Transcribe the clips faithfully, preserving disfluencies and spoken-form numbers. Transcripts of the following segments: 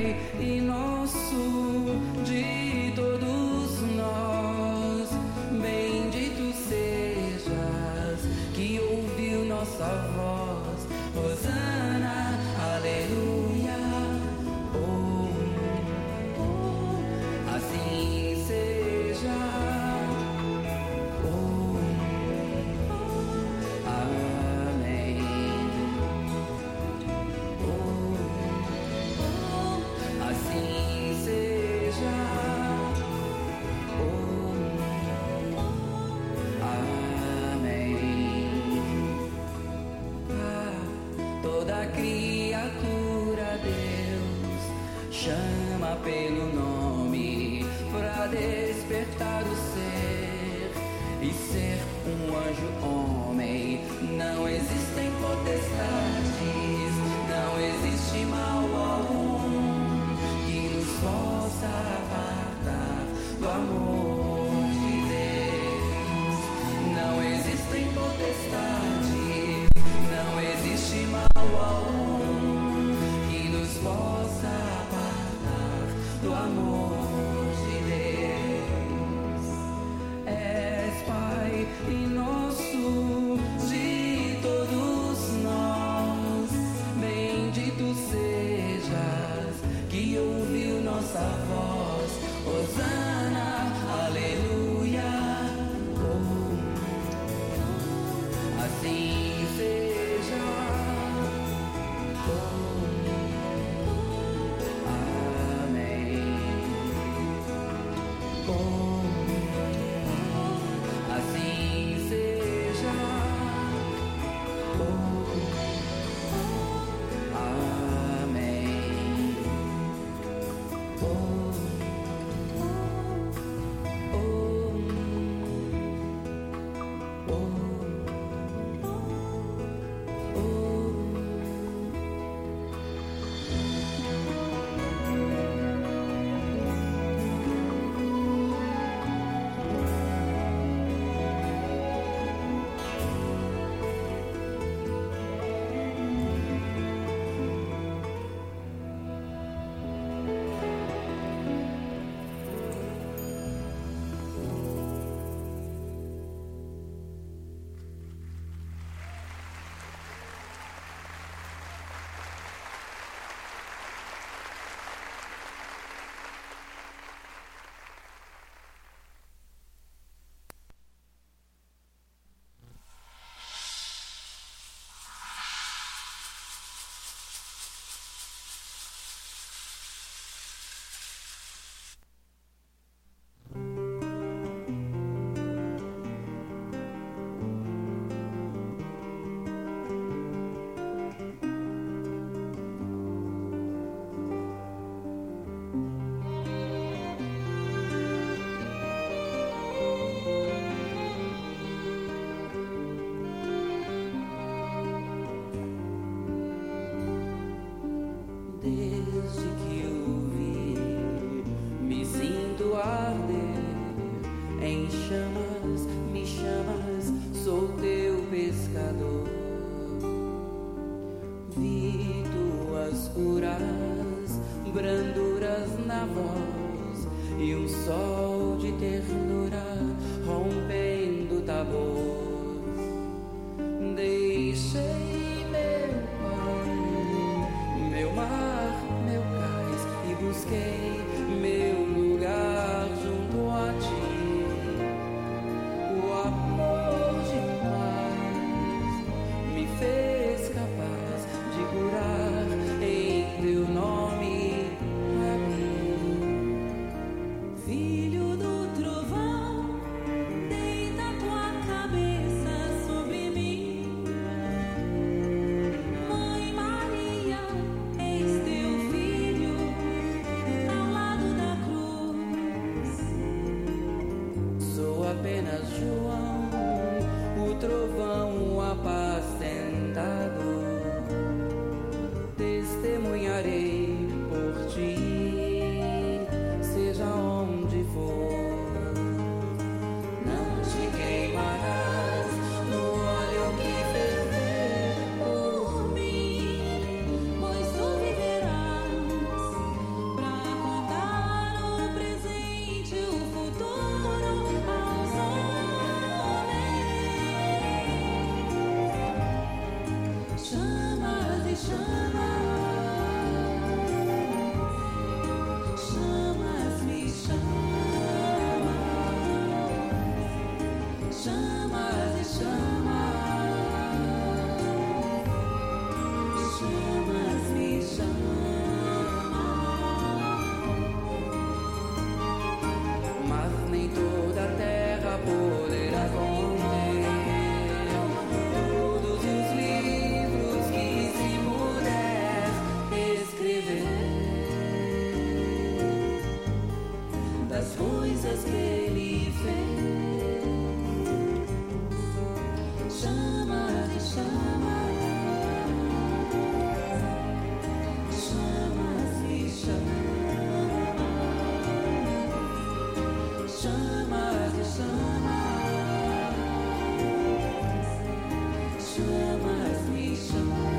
Pai e nosso de todos nós, bendito sejas que ouviu nossa voz. Hosana, aleluia. Oh, oh, assim seja. Oh, amém. Oh, assim seja. Oh, amém. Ah, toda criatura Deus chama pelo nome para despertar o ser e ser um anjo homem. Não existem potestades, não existe mal algum que nos possa apartar do amor de Deus. Não existem potestades, não existe mal algum que nos possa apartar do amor de Deus. És Pai e nosso de todos nós, bendito sejas que ouviu nossa voz. Hosana, aleluia. Oh, assim seja. Oh, amém. Oh, assim seja. Oh, amém. Oh, oh, oh. Desde que o vi, me sinto arder em chamas, me chamas, sou teu pescador. Vi tuas curas, branduras na voz e um sol de ternura rompendo Tabor. Deixei meu pai, meu mar, meu cais e busquei meu lugar junto a ti. O amor demais me fez capaz de curar em teu nome a mim. Filho do trovão, deita tua cabeça sobre mim. Mãe Maria, eis teu filho, ao das coisas que Ele fez. Chama de chama, chamas me chama, chama de chama, chamas me chama.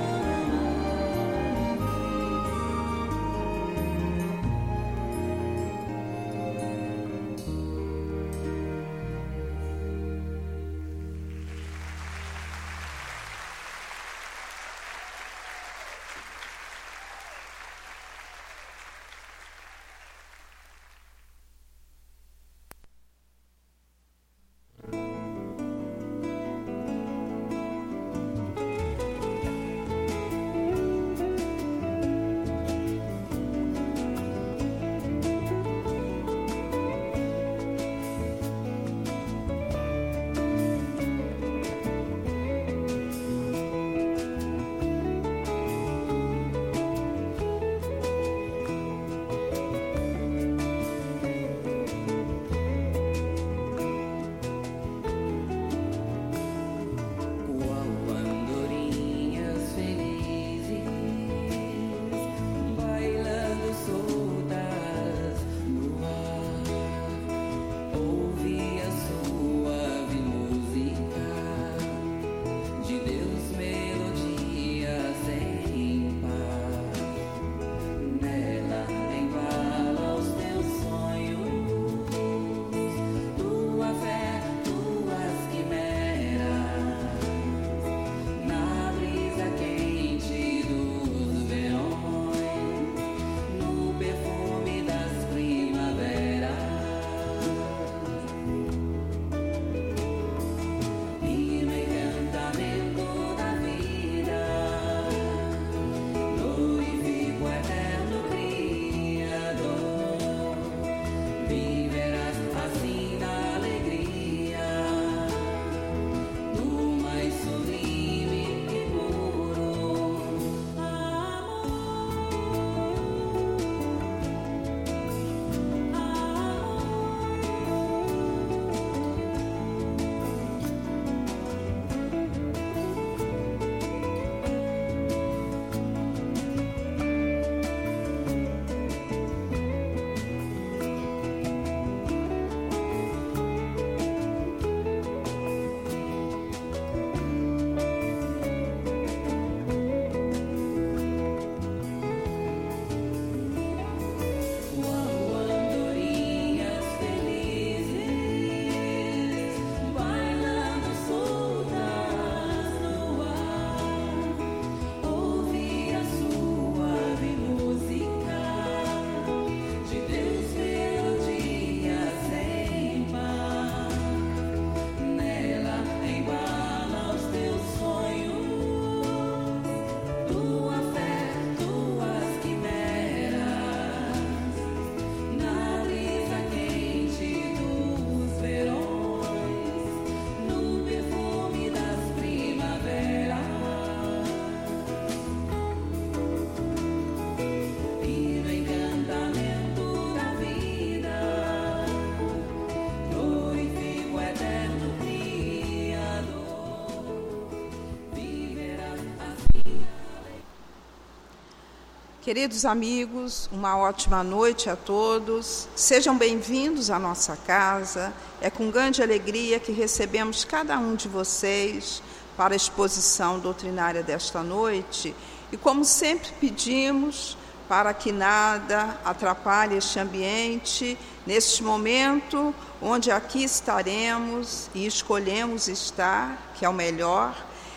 Queridos amigos, uma ótima noite a todos. Sejam bem-vindos à nossa casa. É com grande alegria que recebemos cada um de vocês para a exposição doutrinária desta noite. E como sempre pedimos, para que nada atrapalhe este ambiente, neste momento onde aqui estaremos e escolhemos estar, que é o melhor,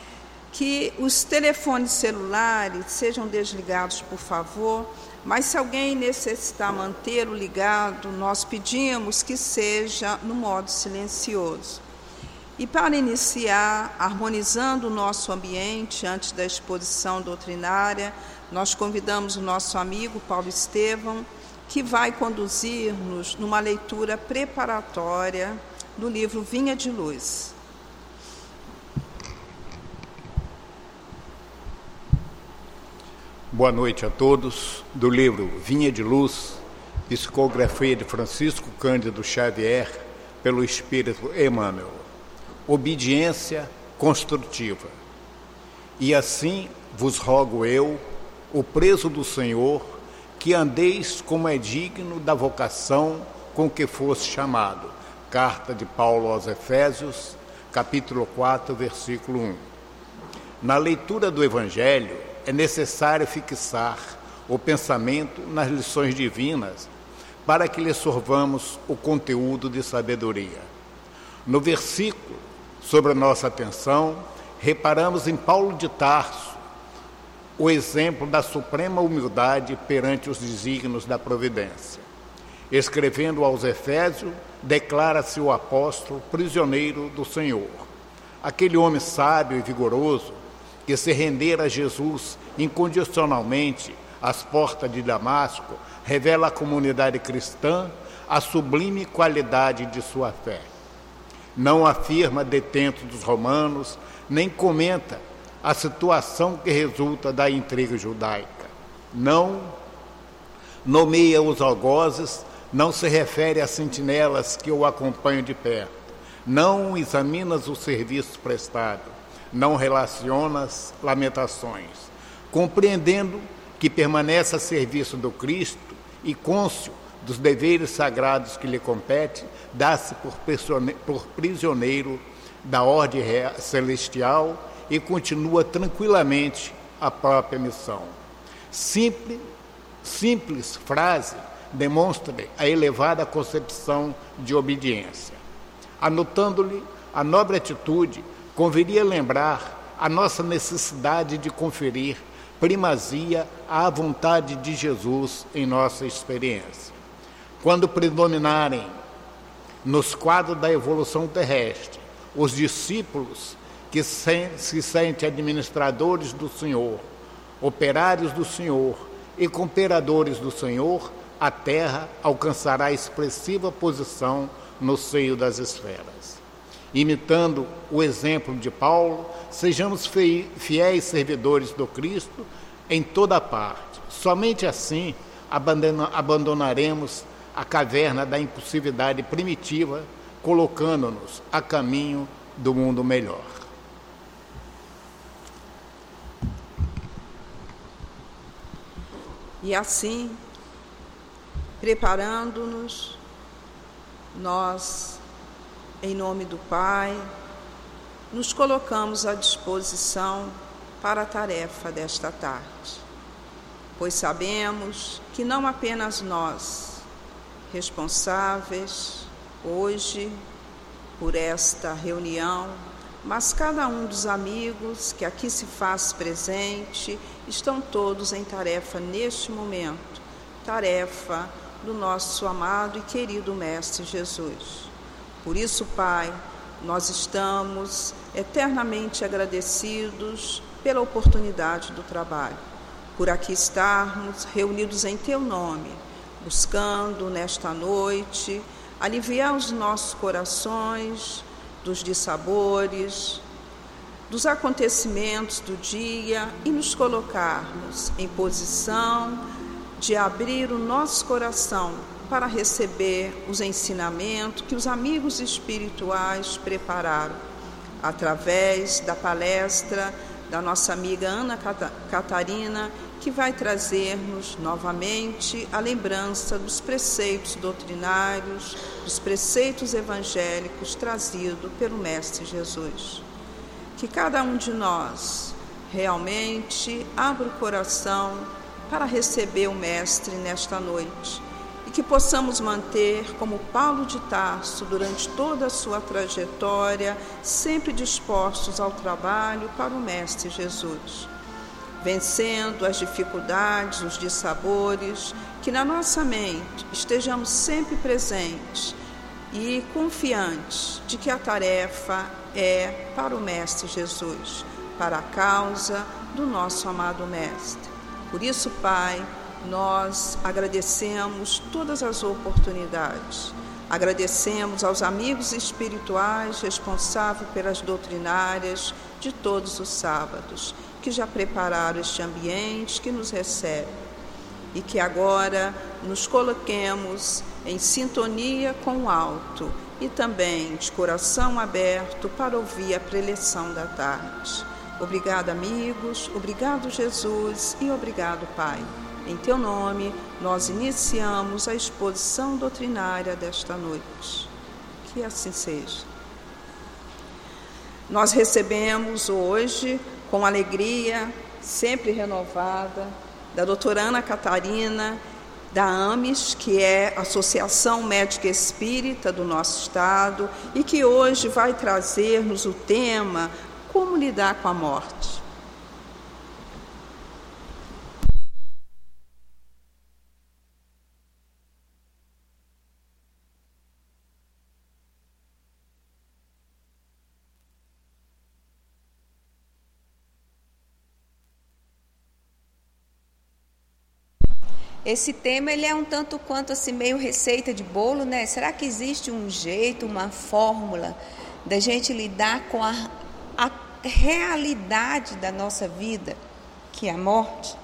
que os telefones celulares sejam desligados, por favor, mas se alguém necessitar mantê-lo ligado, nós pedimos que seja no modo silencioso. E para iniciar, harmonizando o nosso ambiente antes da exposição doutrinária, nós convidamos o nosso amigo Paulo Estevão, que vai conduzir-nos numa leitura preparatória do livro Vinha de Luz. Boa noite a todos. Do livro Vinha de Luz, Psicografia de Francisco Cândido Xavier, pelo Espírito Emmanuel. Obediência construtiva. E assim vos rogo eu, o preso do Senhor, que andeis como é digno da vocação com que fosse chamado. Carta de Paulo aos Efésios, capítulo quatro, versículo um. Na leitura do Evangelho, é necessário fixar o pensamento nas lições divinas para que lhe sorvamos o conteúdo de sabedoria. No versículo, sobre a nossa atenção, reparamos em Paulo de Tarso o exemplo da suprema humildade perante os desígnios da providência. Escrevendo aos Efésios, declara-se o apóstolo prisioneiro do Senhor. Aquele homem sábio e vigoroso que se rendera a Jesus incondicionalmente às portas de Damasco, revela à comunidade cristã a sublime qualidade de sua fé. Não afirma detento dos romanos, nem comenta a situação que resulta da intriga judaica. Não nomeia os algozes, não se refere a sentinelas que o acompanham de perto. Não examinas o serviço prestado, não relacionas lamentações, compreendendo que permanece a serviço do Cristo e cônscio dos deveres sagrados que lhe compete, dá-se por, por prisioneiro da ordem celestial e continua tranquilamente a própria missão. Simples, simples frase demonstra a elevada concepção de obediência. Anotando-lhe a nobre atitude, conviria lembrar a nossa necessidade de conferir primazia à vontade de Jesus em nossa experiência. Quando predominarem nos quadros da evolução terrestre os discípulos que se sentem administradores do Senhor, operários do Senhor e cooperadores do Senhor, a Terra alcançará expressiva posição no seio das esferas. Imitando o exemplo de Paulo, sejamos fiéis servidores do Cristo em toda parte. Somente assim abandonaremos a caverna da impulsividade primitiva, colocando-nos a caminho do mundo melhor. E assim, preparando-nos, nós, em nome do Pai, nos colocamos à disposição para a tarefa desta tarde, pois sabemos que não apenas nós, responsáveis hoje por esta reunião, mas cada um dos amigos que aqui se faz presente, estão todos em tarefa neste momento, tarefa do nosso amado e querido Mestre Jesus. Por isso, Pai, nós estamos eternamente agradecidos pela oportunidade do trabalho, por aqui estarmos reunidos em Teu nome, buscando nesta noite aliviar os nossos corações dos dissabores, dos acontecimentos do dia e nos colocarmos em posição de abrir o nosso coração para receber os ensinamentos que os amigos espirituais prepararam através da palestra da nossa amiga Ana Catarina, que vai trazer-nos novamente a lembrança dos preceitos doutrinários, dos preceitos evangélicos trazidos pelo Mestre Jesus. Que cada um de nós realmente abra o coração para receber o Mestre nesta noite e que possamos manter, como Paulo de Tarso, durante toda a sua trajetória, sempre dispostos ao trabalho para o Mestre Jesus, vencendo as dificuldades, os dissabores, que na nossa mente estejamos sempre presentes e confiantes de que a tarefa é para o Mestre Jesus, para a causa do nosso amado Mestre. Por isso, Pai, nós agradecemos todas as oportunidades, agradecemos aos amigos espirituais responsáveis pelas doutrinárias de todos os sábados, que já prepararam este ambiente que nos recebe. e que agora nos coloquemos em sintonia com o alto e também de coração aberto para ouvir a preleção da tarde. Obrigado, amigos, obrigado, Jesus, e obrigado, Pai. Em Teu nome, nós iniciamos a exposição doutrinária desta noite. Que assim seja. Nós recebemos hoje, com alegria, sempre renovada, da doutora Ana Catarina, da AMES, que é a Associação Médica Espírita do nosso estado, e que hoje vai trazer-nos o tema Como lidar com a morte. Esse tema ele é um tanto quanto assim, meio receita de bolo, né? Será que existe um jeito, uma fórmula da gente lidar com a, a realidade da nossa vida, que é a morte?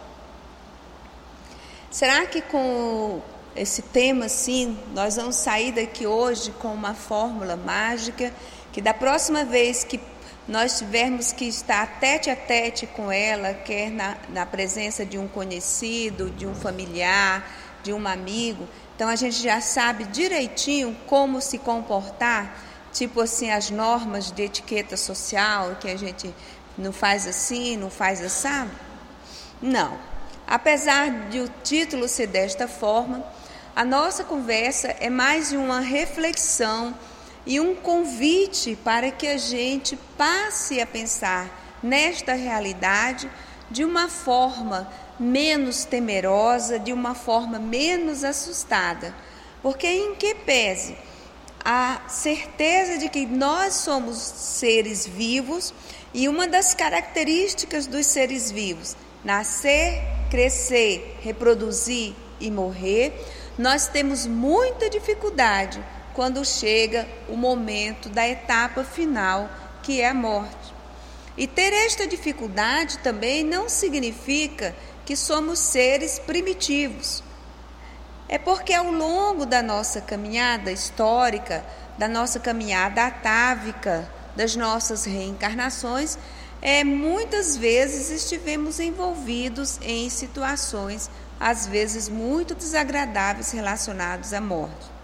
Será que com esse tema assim, nós vamos sair daqui hoje com uma fórmula mágica, que da próxima vez que nós tivermos que estar tete a tete com ela, quer na, na presença de um conhecido, de um familiar, de um amigo, então a gente já sabe direitinho como se comportar, tipo assim, as normas de etiqueta social, que a gente não faz assim, não faz assado? Não. Apesar de o título ser desta forma, a nossa conversa é mais de uma reflexão e um convite para que a gente passe a pensar nesta realidade de uma forma menos temerosa, de uma forma menos assustada. Porque em que pese a certeza de que nós somos seres vivos, e uma das características dos seres vivos, nascer, crescer, reproduzir e morrer, nós temos muita dificuldade quando chega o momento da etapa final, que é a morte. E ter esta dificuldade também não significa que somos seres primitivos. É porque ao longo da nossa caminhada histórica, da nossa caminhada atávica, das nossas reencarnações, é, muitas vezes estivemos envolvidos em situações, às vezes muito desagradáveis, relacionadas à morte.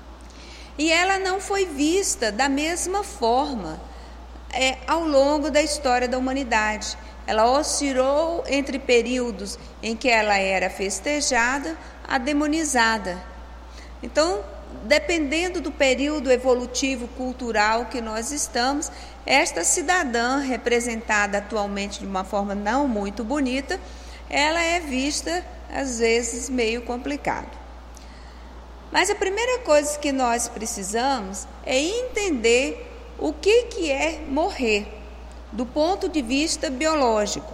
E ela não foi vista da mesma forma é, ao longo da história da humanidade. Ela oscilou entre períodos em que ela era festejada a demonizada. Então, dependendo do período evolutivo cultural que nós estamos, esta cidadã, representada atualmente de uma forma não muito bonita, ela é vista, às vezes, meio complicado. Mas a primeira coisa que nós precisamos é entender o que, que é morrer, do ponto de vista biológico.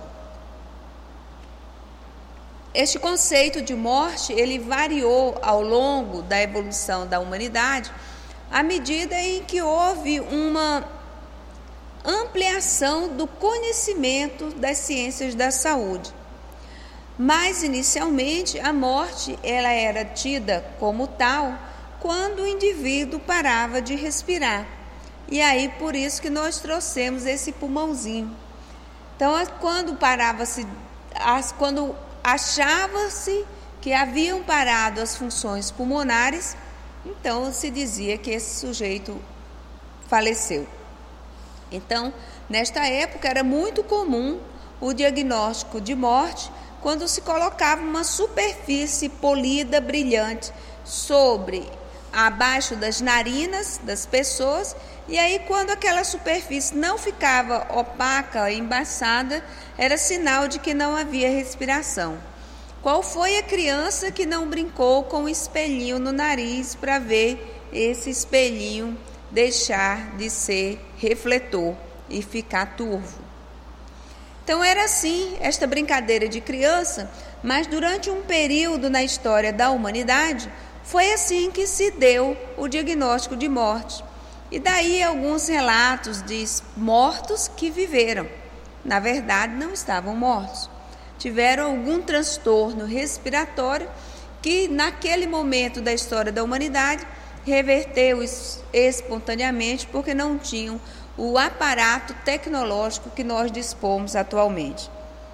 Este conceito de morte, ele variou ao longo da evolução da humanidade, à medida em que houve uma ampliação do conhecimento das ciências da saúde. Mas, inicialmente, a morte ela era tida como tal quando o indivíduo parava de respirar. E aí, por isso que nós trouxemos esse pulmãozinho. Então, quando parava-se, quando achava-se que haviam parado as funções pulmonares, então se dizia que esse sujeito faleceu. Então, nesta época, era muito comum o diagnóstico de morte quando se colocava uma superfície polida, brilhante, sobre, abaixo das narinas das pessoas, e aí quando aquela superfície não ficava opaca, embaçada, era sinal de que não havia respiração. Qual foi a criança que não brincou com o espelhinho no nariz para ver esse espelhinho deixar de ser refletor e ficar turvo? Então era assim, esta brincadeira de criança, mas durante um período na história da humanidade, foi assim que se deu o diagnóstico de morte. E daí alguns relatos de mortos que viveram. Na verdade, não estavam mortos. tiveram algum transtorno respiratório que, naquele momento da história da humanidade, reverteu espontaneamente porque não tinham o aparato tecnológico que nós dispomos atualmente.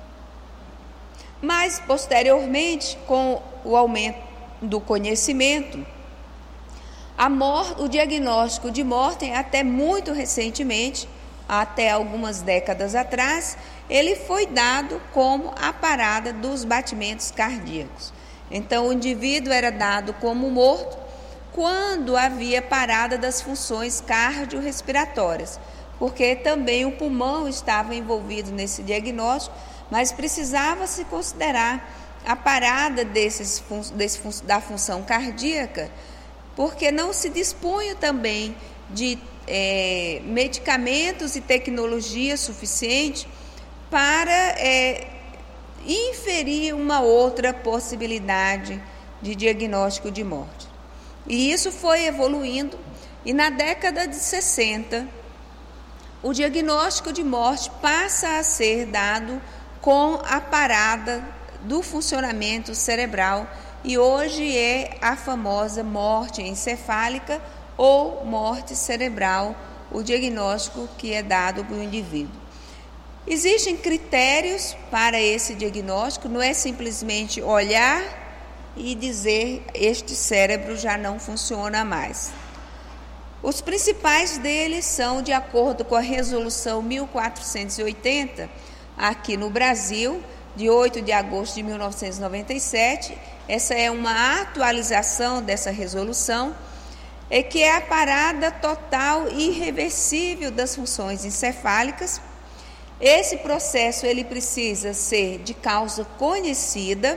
Mas, posteriormente, com o aumento do conhecimento, a morte, o diagnóstico de morte, até muito recentemente, até algumas décadas atrás, ele foi dado como a parada dos batimentos cardíacos. Então, o indivíduo era dado como morto quando havia parada das funções cardiorrespiratórias, porque também o pulmão estava envolvido nesse diagnóstico, mas precisava se considerar a parada desses, desse, da função cardíaca, porque não se dispunha também de é, medicamentos e tecnologia suficiente para é, inferir uma outra possibilidade de diagnóstico de morte. E isso foi evoluindo, e na década de sessenta, o diagnóstico de morte passa a ser dado com a parada do funcionamento cerebral, e hoje é a famosa morte encefálica ou morte cerebral, o diagnóstico que é dado para o indivíduo. Existem critérios para esse diagnóstico, não é simplesmente olhar e dizer este cérebro já não funciona mais. Os principais deles são, de acordo com a resolução mil quatrocentos e oitenta, aqui no Brasil, de oito de agosto de mil novecentos e noventa e sete, essa é uma atualização dessa resolução, é que é a parada total e irreversível das funções encefálicas. Esse processo ele precisa ser de causa conhecida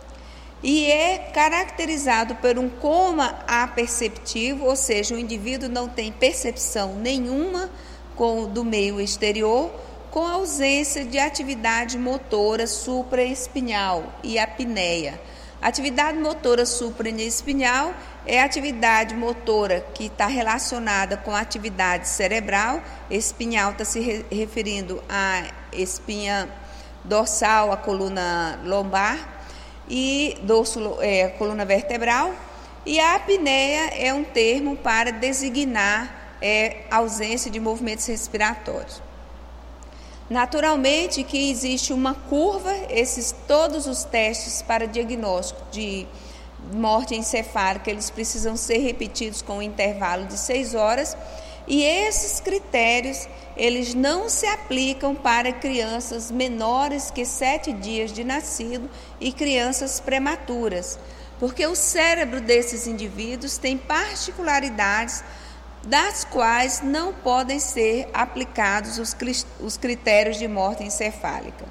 e é caracterizado por um coma aperceptivo, ou seja, o indivíduo não tem percepção nenhuma com, do meio exterior, com ausência de atividade motora supraespinhal e apneia. Atividade motora supraespinhal é a atividade motora que está relacionada com a atividade cerebral. Espinhal está se re- referindo à espinha dorsal, a coluna lombar, e dorso, é, coluna vertebral. E a apneia é um termo para designar é, ausência de movimentos respiratórios. Naturalmente que existe uma curva, esses todos os testes para diagnóstico de morte encefálica, eles precisam ser repetidos com um intervalo de seis horas, e esses critérios, eles não se aplicam para crianças menores que sete dias de nascido e crianças prematuras, porque o cérebro desses indivíduos tem particularidades das quais não podem ser aplicados os, os critérios de morte encefálica.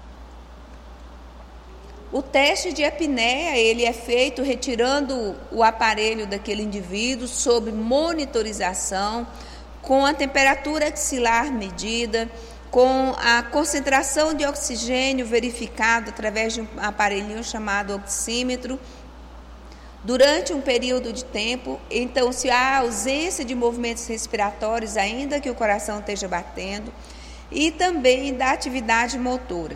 O teste de apneia, ele é feito retirando o aparelho daquele indivíduo sob monitorização, com a temperatura axilar medida, com a concentração de oxigênio verificada através de um aparelhinho chamado oxímetro, durante um período de tempo. Então, se há ausência de movimentos respiratórios, ainda que o coração esteja batendo, e também da atividade motora.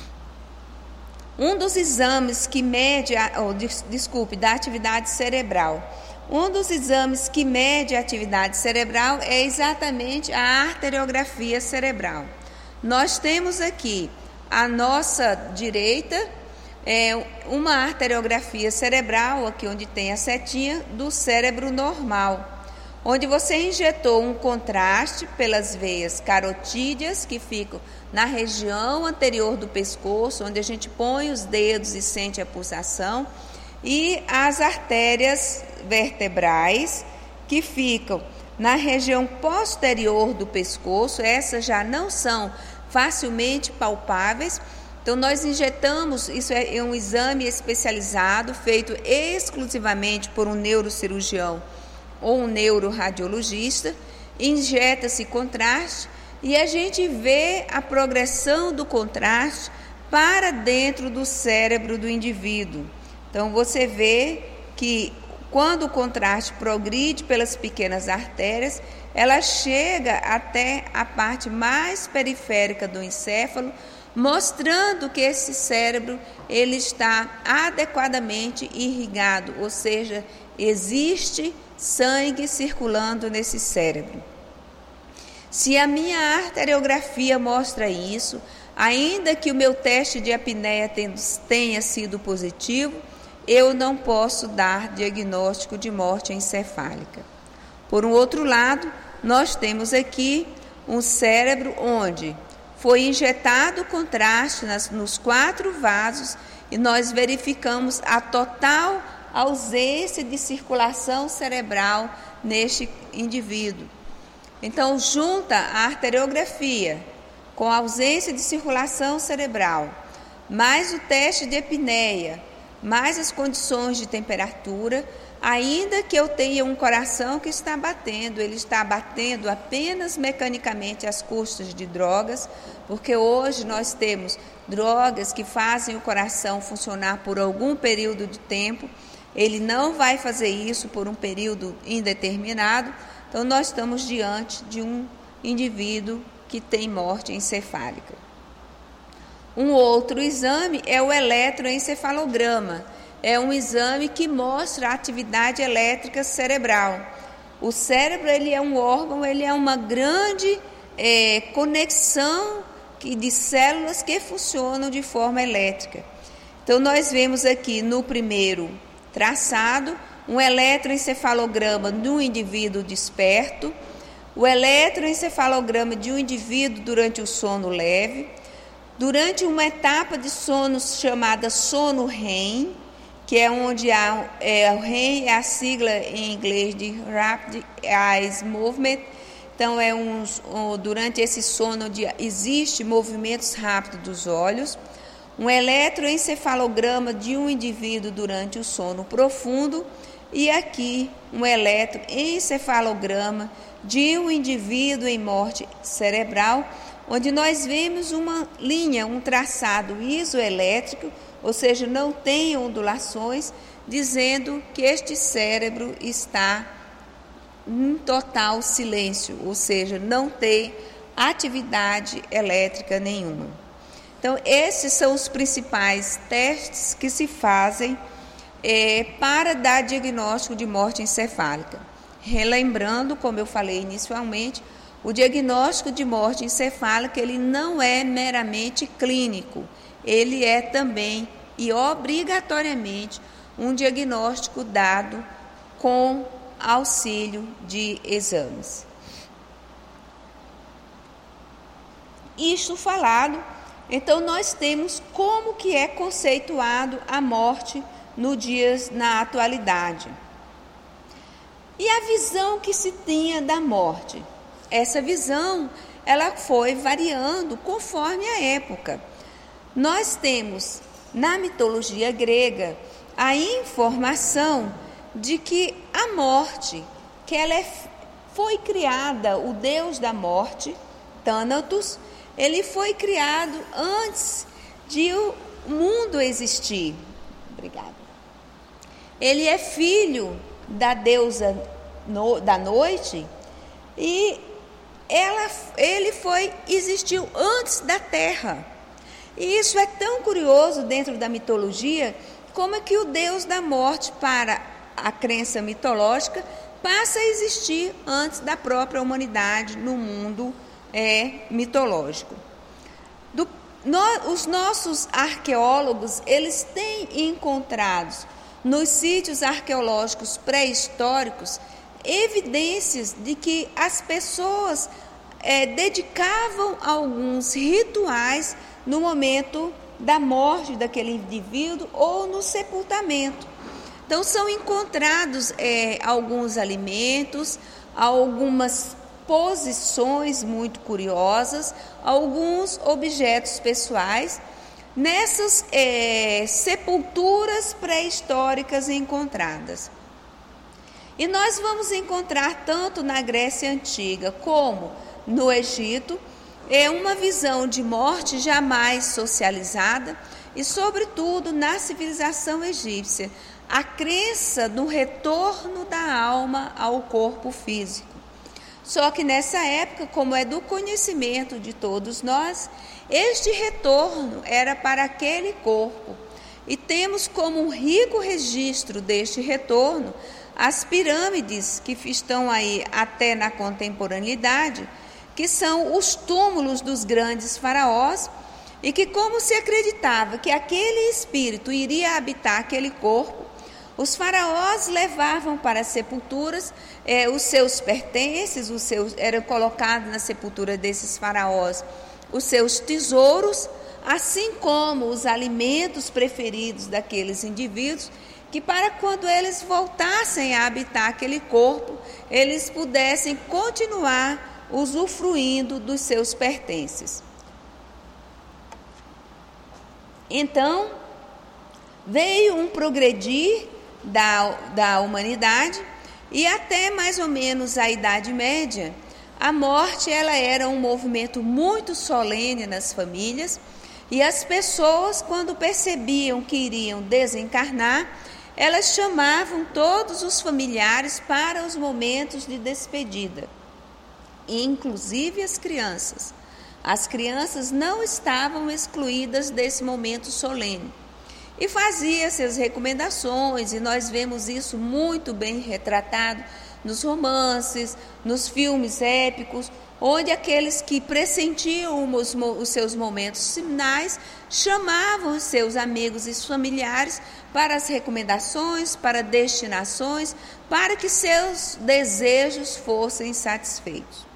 Um dos exames que mede, a, oh, des, desculpe, da atividade cerebral. Um dos exames que mede a atividade cerebral é exatamente a arteriografia cerebral. Nós temos aqui à nossa direita é uma arteriografia cerebral, aqui onde tem a setinha, do cérebro normal, onde você injetou um contraste pelas veias carotídeas, que ficam na região anterior do pescoço, onde a gente põe os dedos e sente a pulsação, e as artérias vertebrais, que ficam na região posterior do pescoço. Essas já não são facilmente palpáveis. Então, nós injetamos, isso é um exame especializado, feito exclusivamente por um neurocirurgião ou um neuroradiologista, injeta-se contraste e a gente vê a progressão do contraste para dentro do cérebro do indivíduo. Então, você vê que quando o contraste progride pelas pequenas artérias, ela chega até a parte mais periférica do encéfalo, mostrando que esse cérebro ele está adequadamente irrigado, ou seja, existe sangue circulando nesse cérebro. Se a minha arteriografia mostra isso, ainda que o meu teste de apneia tenha sido positivo, eu não posso dar diagnóstico de morte encefálica. Por um outro lado, nós temos aqui um cérebro onde foi injetado contraste nas, nos quatro vasos e nós verificamos a total ausência de circulação cerebral neste indivíduo. Então, junta a arteriografia com a ausência de circulação cerebral, mais o teste de apneia, mais as condições de temperatura, ainda que eu tenha um coração que está batendo, ele está batendo apenas mecanicamente às custas de drogas, porque hoje nós temos drogas que fazem o coração funcionar por algum período de tempo, ele não vai fazer isso por um período indeterminado, então nós estamos diante de um indivíduo que tem morte encefálica. Um outro exame é o eletroencefalograma. É um exame que mostra a atividade elétrica cerebral. O cérebro ele é um órgão, ele é uma grande é, conexão que, de células que funcionam de forma elétrica. Então, nós vemos aqui no primeiro traçado um eletroencefalograma de um indivíduo desperto, o eletroencefalograma de um indivíduo durante o sono leve, durante uma etapa de sono chamada sono REM, que é onde há, é, o REM é a sigla em inglês de Rapid Eye Movement, então é um, um, durante esse sono onde existe movimentos rápidos dos olhos, um eletroencefalograma de um indivíduo durante o sono profundo e aqui um eletroencefalograma de um indivíduo em morte cerebral, onde nós vemos uma linha, um traçado isoelétrico, ou seja, não tem ondulações, dizendo que este cérebro está em total silêncio, ou seja, não tem atividade elétrica nenhuma. Então, esses são os principais testes que se fazem é, para dar diagnóstico de morte encefálica. Relembrando, como eu falei inicialmente, o diagnóstico de morte encefálica ele não é meramente clínico, ele é também e obrigatoriamente um diagnóstico dado com auxílio de exames. Isto falado, então nós temos como que é conceituado a morte no dias na atualidade. E a visão que se tinha da morte? Essa visão, ela foi variando conforme a época. Nós temos, na mitologia grega, a informação de que a morte, que ela é, foi criada, o deus da morte, Thanatos, ele foi criado antes de o mundo existir. Obrigada. Ele é filho da deusa no, da noite e ela, ele foi, existiu antes da terra. E isso é tão curioso dentro da mitologia, como é que o deus da morte, para a crença mitológica, passa a existir antes da própria humanidade no mundo é, mitológico. Do, no, os nossos arqueólogos, eles têm encontrado nos sítios arqueológicos pré-históricos evidências de que as pessoas é, dedicavam alguns rituais no momento da morte daquele indivíduo ou no sepultamento. Então, são encontrados é, alguns alimentos, algumas posições muito curiosas, alguns objetos pessoais nessas é, sepulturas pré-históricas encontradas. E nós vamos encontrar tanto na Grécia Antiga como no Egito é uma visão de morte jamais socializada e, sobretudo, na civilização egípcia, a crença no retorno da alma ao corpo físico. Só que nessa época, como é do conhecimento de todos nós, este retorno era para aquele corpo. E temos como um rico registro deste retorno as pirâmides que estão aí até na contemporaneidade, que são os túmulos dos grandes faraós, e que, como se acreditava que aquele espírito iria habitar aquele corpo, os faraós levavam para as sepulturas eh, os seus pertences, os seus, eram colocados na sepultura desses faraós os seus tesouros, assim como os alimentos preferidos daqueles indivíduos, que para quando eles voltassem a habitar aquele corpo, eles pudessem continuar usufruindo dos seus pertences. Então, veio um progredir da, da humanidade, e até mais ou menos a Idade Média, a morte ela era um movimento muito solene nas famílias, e as pessoas, quando percebiam que iriam desencarnar, elas chamavam todos os familiares para os momentos de despedida, inclusive as crianças. As crianças não estavam excluídas desse momento solene. E fazia suas recomendações, e nós vemos isso muito bem retratado nos romances, nos filmes épicos, onde aqueles que pressentiam os, os seus momentos finais chamavam os seus amigos e familiares para as recomendações, para destinações, para que seus desejos fossem satisfeitos.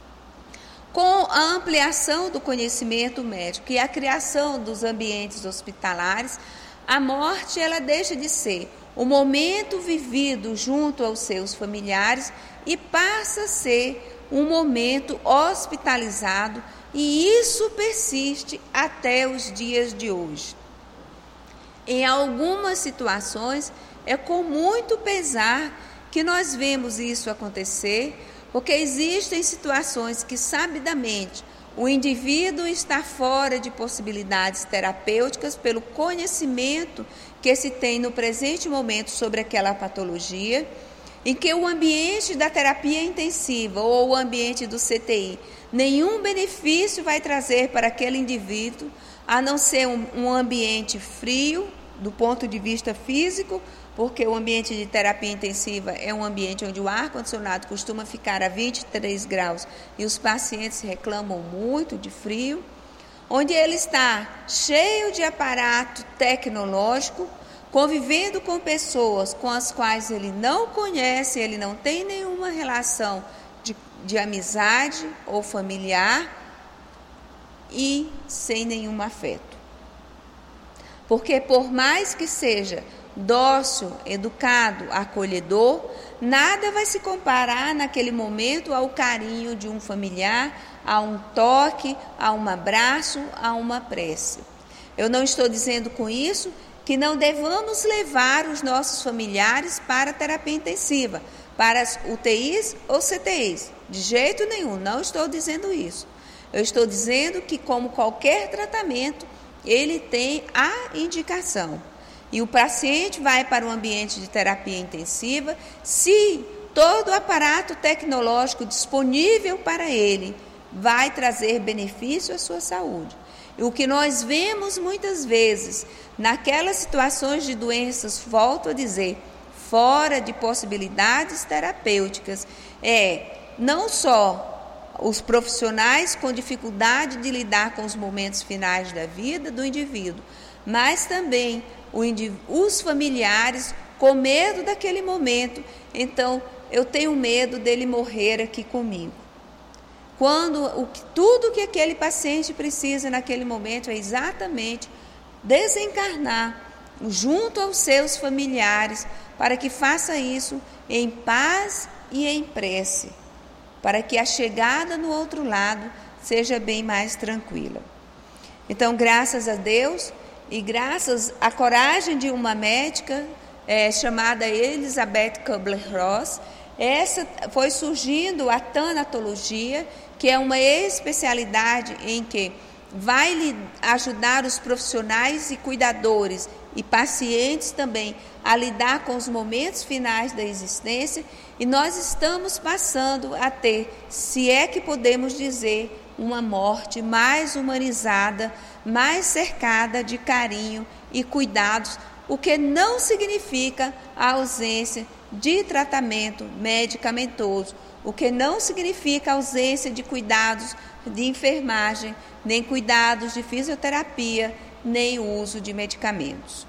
Com a ampliação do conhecimento médico e a criação dos ambientes hospitalares, a morte ela deixa de ser o momento vivido junto aos seus familiares e passa a ser um momento hospitalizado, e isso persiste até os dias de hoje. Em algumas situações, é com muito pesar que nós vemos isso acontecer, porque existem situações que, sabidamente, o indivíduo está fora de possibilidades terapêuticas pelo conhecimento que se tem no presente momento sobre aquela patologia, em que o ambiente da terapia intensiva ou o ambiente do C T I, nenhum benefício vai trazer para aquele indivíduo, a não ser um, um ambiente frio, do ponto de vista físico, porque o ambiente de terapia intensiva é um ambiente onde o ar-condicionado costuma ficar a vinte e três graus e os pacientes reclamam muito de frio, onde ele está cheio de aparato tecnológico, convivendo com pessoas com as quais ele não conhece, ele não tem nenhuma relação de, de amizade ou familiar e sem nenhum afeto. Porque por mais que seja dócil, educado, acolhedor, nada vai se comparar naquele momento ao carinho de um familiar, a um toque, a um abraço, a uma prece. Eu não estou dizendo com isso que não devamos levar os nossos familiares para a terapia intensiva, para as U T Is ou C T Is. De jeito nenhum, não estou dizendo isso. Eu estou dizendo que, como qualquer tratamento, ele tem a indicação. E o paciente vai para o ambiente de terapia intensiva se todo o aparato tecnológico disponível para ele vai trazer benefício à sua saúde. E o que nós vemos muitas vezes naquelas situações de doenças, volto a dizer, fora de possibilidades terapêuticas, é não só os profissionais com dificuldade de lidar com os momentos finais da vida do indivíduo, mas também o indivíduo, os familiares com medo daquele momento. Então, eu tenho medo dele morrer aqui comigo. Quando o, tudo que aquele paciente precisa naquele momento é exatamente desencarnar junto aos seus familiares, para que faça isso em paz e em prece, para que a chegada no outro lado seja bem mais tranquila. Então, graças a Deus e graças à coragem de uma médica é, chamada Elizabeth Kubler-Ross, essa foi surgindo a tanatologia, que é uma especialidade em que vai ajudar os profissionais e cuidadores e pacientes também a lidar com os momentos finais da existência, e nós estamos passando a ter, se é que podemos dizer, uma morte mais humanizada, mais cercada de carinho e cuidados, o que não significa a ausência de tratamento medicamentoso, o que não significa a ausência de cuidados de enfermagem, nem cuidados de fisioterapia, nem uso de medicamentos.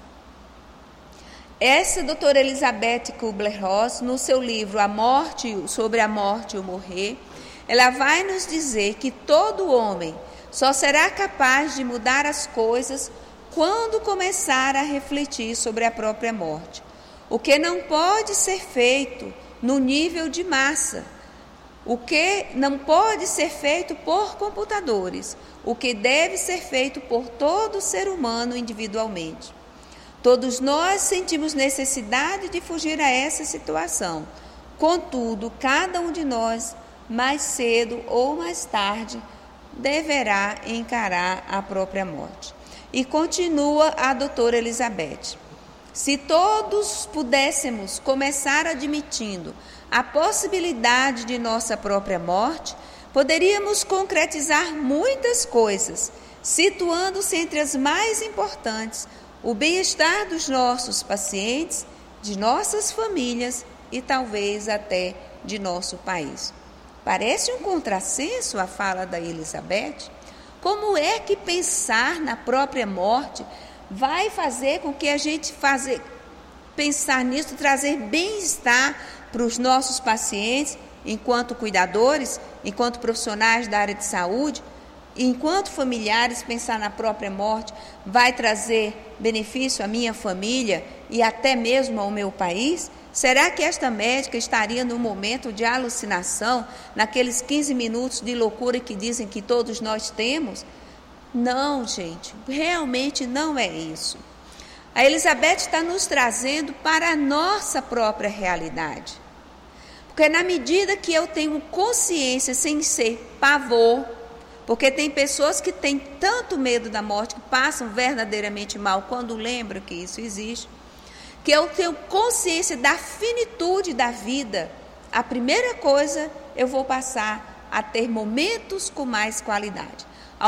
Essa doutora Elizabeth Kubler-Ross, no seu livro A Morte, sobre a Morte e o Morrer, ela vai nos dizer que todo homem só será capaz de mudar as coisas quando começar a refletir sobre a própria morte. O que não pode ser feito no nível de massa, o que não pode ser feito por computadores, o que deve ser feito por todo ser humano individualmente. Todos nós sentimos necessidade de fugir a essa situação. Contudo, cada um de nós, mais cedo ou mais tarde, deverá encarar a própria morte. E continua a doutora Elizabeth. Se todos pudéssemos começar admitindo a possibilidade de nossa própria morte, poderíamos concretizar muitas coisas, situando-se entre as mais importantes o bem-estar dos nossos pacientes, de nossas famílias e talvez até de nosso país. Parece um contrassenso a fala da Elizabeth. Como é que pensar na própria morte vai fazer com que a gente fazer, pensar nisso, trazer bem-estar para os nossos pacientes, enquanto cuidadores, enquanto profissionais da área de saúde, enquanto familiares, pensar na própria morte vai trazer benefício à minha família e até mesmo ao meu país? Será que esta médica estaria no momento de alucinação, naqueles quinze minutos de loucura que dizem que todos nós temos? Não, gente, realmente não é isso. A Elizabeth está nos trazendo para a nossa própria realidade. Porque na medida que eu tenho consciência, sem ser pavor, porque tem pessoas que têm tanto medo da morte, que passam verdadeiramente mal quando lembram que isso existe, que eu tenho consciência da finitude da vida, a primeira coisa, eu vou passar a ter momentos com mais qualidade,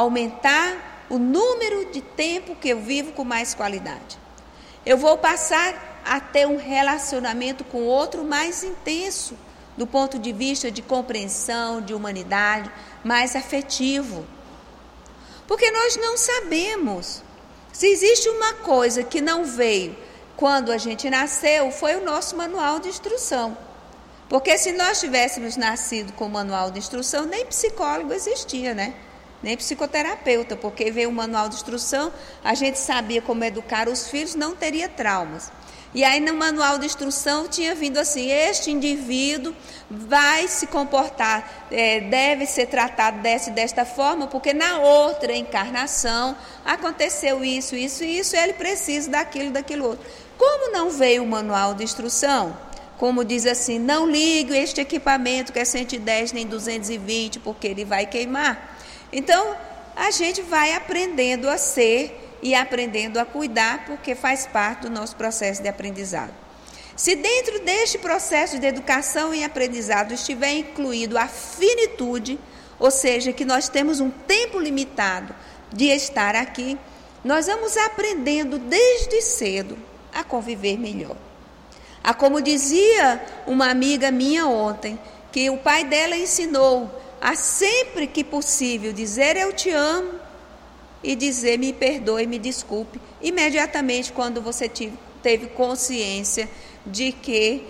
aumentar o número de tempo que eu vivo com mais qualidade. Eu vou passar a ter um relacionamento com o outro mais intenso, do ponto de vista de compreensão, de humanidade, mais afetivo. Porque nós não sabemos. Se existe uma coisa que não veio quando a gente nasceu, foi o nosso manual de instrução. Porque se nós tivéssemos nascido com o manual de instrução, nem psicólogo existia, né? Nem psicoterapeuta, porque veio o manual de instrução, a gente sabia como educar os filhos, não teria traumas. E aí no manual de instrução tinha vindo assim, este indivíduo vai se comportar, é, deve ser tratado dessa e desta forma, porque na outra encarnação aconteceu isso, isso e isso, e ele precisa daquilo, daquilo outro. Como não veio o manual de instrução, como diz assim, não ligue este equipamento que é cento e dez nem duzentos e vinte, porque ele vai queimar. Então, a gente vai aprendendo a ser e aprendendo a cuidar, porque faz parte do nosso processo de aprendizado. Se dentro deste processo de educação e aprendizado estiver incluído a finitude, ou seja, que nós temos um tempo limitado de estar aqui, nós vamos aprendendo desde cedo a conviver melhor. A como dizia uma amiga minha ontem, que o pai dela ensinou a sempre que possível dizer eu te amo, e dizer me perdoe, me desculpe, imediatamente quando você teve consciência de que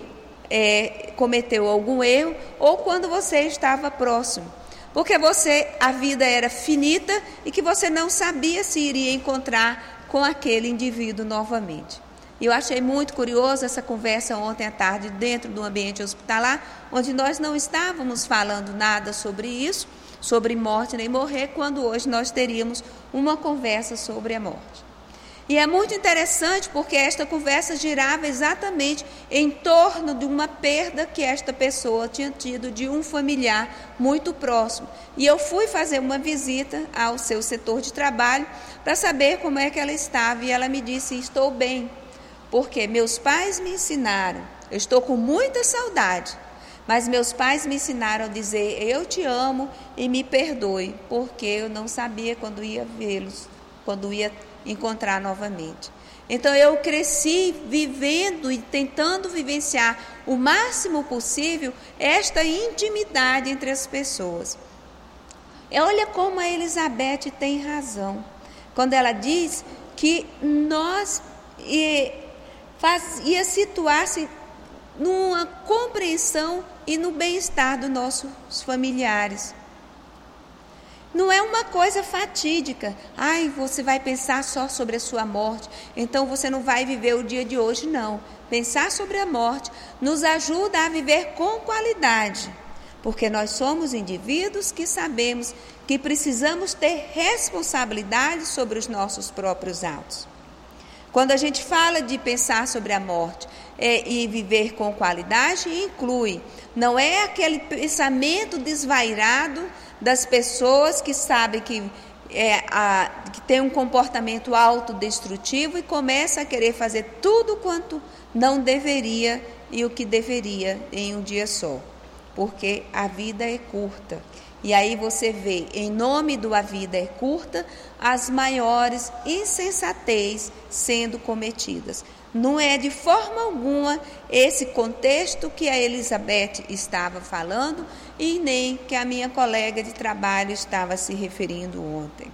é, cometeu algum erro ou quando você estava próximo. Porque você, a vida era finita e que você não sabia se iria encontrar com aquele indivíduo novamente. E eu achei muito curioso essa conversa ontem à tarde dentro do ambiente hospitalar, onde nós não estávamos falando nada sobre isso, sobre morte nem morrer, quando hoje nós teríamos uma conversa sobre a morte. E é muito interessante porque esta conversa girava exatamente em torno de uma perda que esta pessoa tinha tido de um familiar muito próximo. E eu fui fazer uma visita ao seu setor de trabalho para saber como é que ela estava. E ela me disse: estou bem, porque meus pais me ensinaram, eu estou com muita saudade, mas meus pais me ensinaram a dizer: eu te amo e me perdoe, porque eu não sabia quando ia vê-los, quando ia encontrar novamente. Então eu cresci vivendo e tentando vivenciar o máximo possível esta intimidade entre as pessoas. E olha como a Elizabeth tem razão quando ela diz que nós e, faz, ia situar-se numa compreensão e no bem-estar dos nossos familiares. Não é uma coisa fatídica. Ai, você vai pensar só sobre a sua morte, então você não vai viver o dia de hoje, não. Pensar sobre a morte nos ajuda a viver com qualidade, porque nós somos indivíduos que sabemos que precisamos ter responsabilidade sobre os nossos próprios atos. Quando a gente fala de pensar sobre a morte é, e viver com qualidade, inclui, não é aquele pensamento desvairado das pessoas que sabem que, é, a, que tem um comportamento autodestrutivo e começa a querer fazer tudo quanto não deveria e o que deveria em um dia só, porque a vida é curta. E aí você vê, em nome do a vida é curta, as maiores insensatez sendo cometidas. Não é de forma alguma esse contexto que a Elizabeth estava falando e nem que a minha colega de trabalho estava se referindo ontem.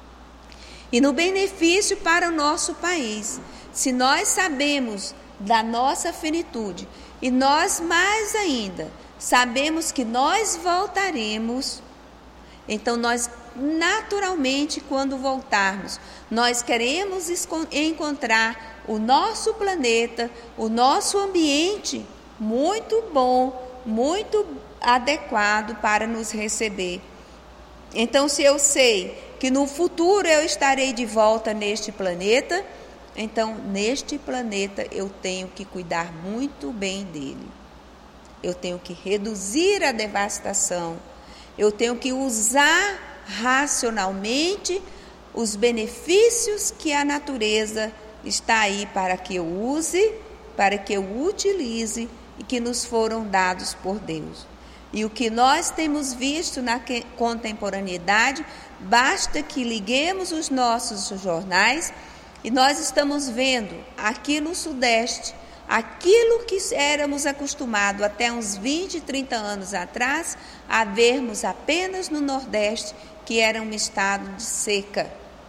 E no benefício para o nosso país, se nós sabemos da nossa finitude e nós mais ainda sabemos que nós voltaremos, então nós naturalmente quando voltarmos, nós queremos encontrar o nosso planeta, o nosso ambiente muito bom, muito adequado para nos receber. Então, se eu sei que no futuro eu estarei de volta neste planeta, então neste planeta eu tenho que cuidar muito bem dele. Eu tenho que reduzir a devastação, eu tenho que usar racionalmente os benefícios que a natureza está aí para que eu use, para que eu utilize e que nos foram dados por Deus. E o que nós temos visto na contemporaneidade, basta que liguemos os nossos jornais e nós estamos vendo aqui no Sudeste, aquilo que éramos acostumados até uns vinte, trinta anos atrás, a vermos apenas no Nordeste, que era um estado de seca.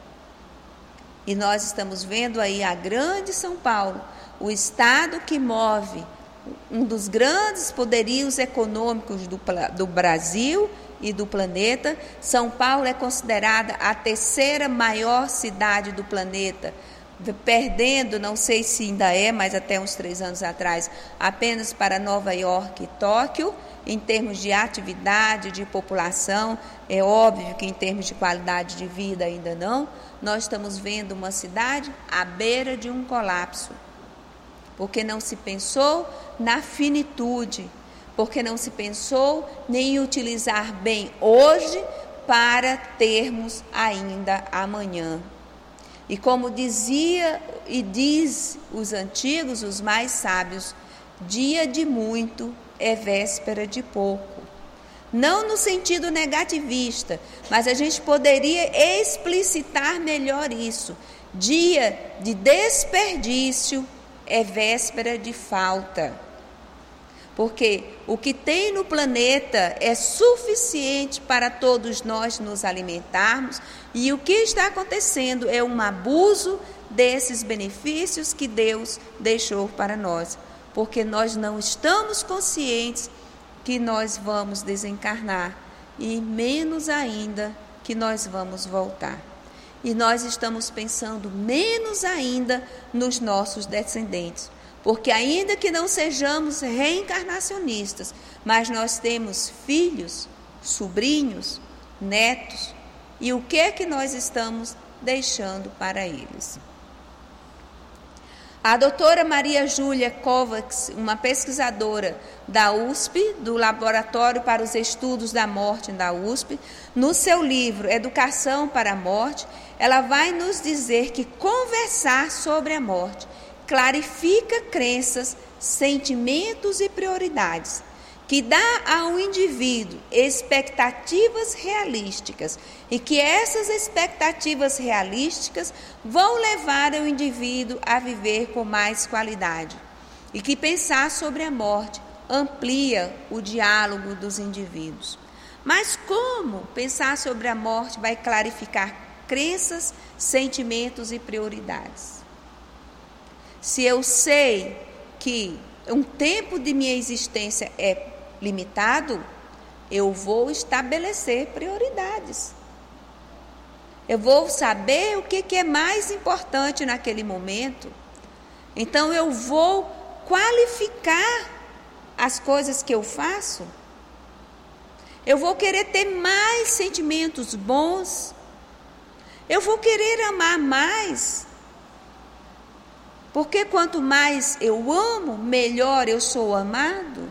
E nós estamos vendo aí a grande São Paulo, o estado que move um dos grandes poderios econômicos do, do Brasil e do planeta. São Paulo é considerada a terceira maior cidade do planeta, perdendo, não sei se ainda é, mas até uns três anos atrás, apenas para Nova York e Tóquio, em termos de atividade, de população. É óbvio que em termos de qualidade de vida ainda não. Nós estamos vendo uma cidade à beira de um colapso, porque não se pensou na finitude, porque não se pensou nem em utilizar bem hoje para termos ainda amanhã. E como dizia e diz os antigos, os mais sábios, dia de muito é véspera de pouco. Não no sentido negativista, mas a gente poderia explicitar melhor isso. Dia de desperdício é véspera de falta. Porque o que tem no planeta é suficiente para todos nós nos alimentarmos, e o que está acontecendo é um abuso desses benefícios que Deus deixou para nós, porque nós não estamos conscientes que nós vamos desencarnar, e menos ainda que nós vamos voltar. E nós estamos pensando menos ainda nos nossos descendentes, porque ainda que não sejamos reencarnacionistas, mas nós temos filhos, sobrinhos, netos, e o que é que nós estamos deixando para eles? A doutora Maria Júlia Kovacs, uma pesquisadora da U S P, do Laboratório para os Estudos da Morte da U S P, no seu livro Educação para a Morte, ela vai nos dizer que conversar sobre a morte clarifica crenças, sentimentos e prioridades, que dá ao indivíduo expectativas realísticas e que essas expectativas realísticas vão levar o indivíduo a viver com mais qualidade e que pensar sobre a morte amplia o diálogo dos indivíduos. Mas como pensar sobre a morte vai clarificar crenças, sentimentos e prioridades? Se eu sei que um tempo de minha existência é limitado, eu vou estabelecer prioridades. Eu vou saber o que, que é mais importante naquele momento. Então, eu vou qualificar as coisas que eu faço. Eu vou querer ter mais sentimentos bons. Eu vou querer amar mais. Porque quanto mais eu amo, melhor eu sou amado.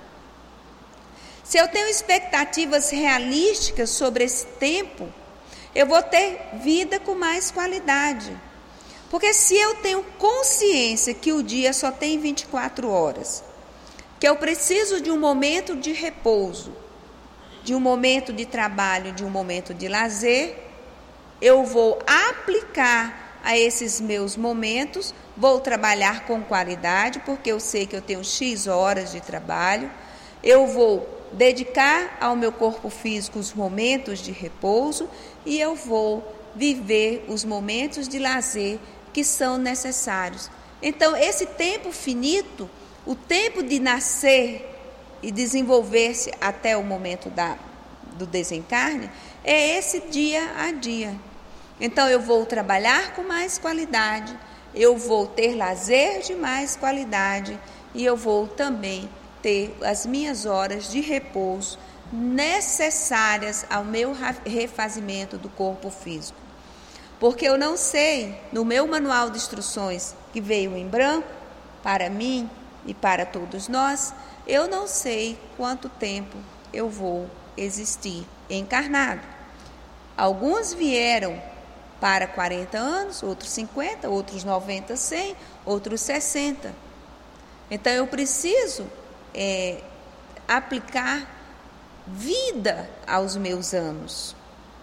Se eu tenho expectativas realísticas sobre esse tempo, eu vou ter vida com mais qualidade. Porque se eu tenho consciência que o dia só tem vinte e quatro horas, que eu preciso de um momento de repouso, de um momento de trabalho, de um momento de lazer, eu vou aplicar a esses meus momentos, vou trabalhar com qualidade, porque eu sei que eu tenho X horas de trabalho, eu vou dedicar ao meu corpo físico os momentos de repouso e eu vou viver os momentos de lazer que são necessários. Então, esse tempo finito, o tempo de nascer e desenvolver-se até o momento da, do desencarne, é esse dia a dia. Então, eu vou trabalhar com mais qualidade, eu vou ter lazer de mais qualidade e eu vou também ter as minhas horas de repouso necessárias ao meu refazimento do corpo físico. Porque eu não sei, no meu manual de instruções, que veio em branco, para mim e para todos nós, eu não sei quanto tempo eu vou existir encarnado. Alguns vieram para quarenta anos, outros cinquenta, outros noventa, cem, outros sessenta. Então, eu preciso é, aplicar vida aos meus anos.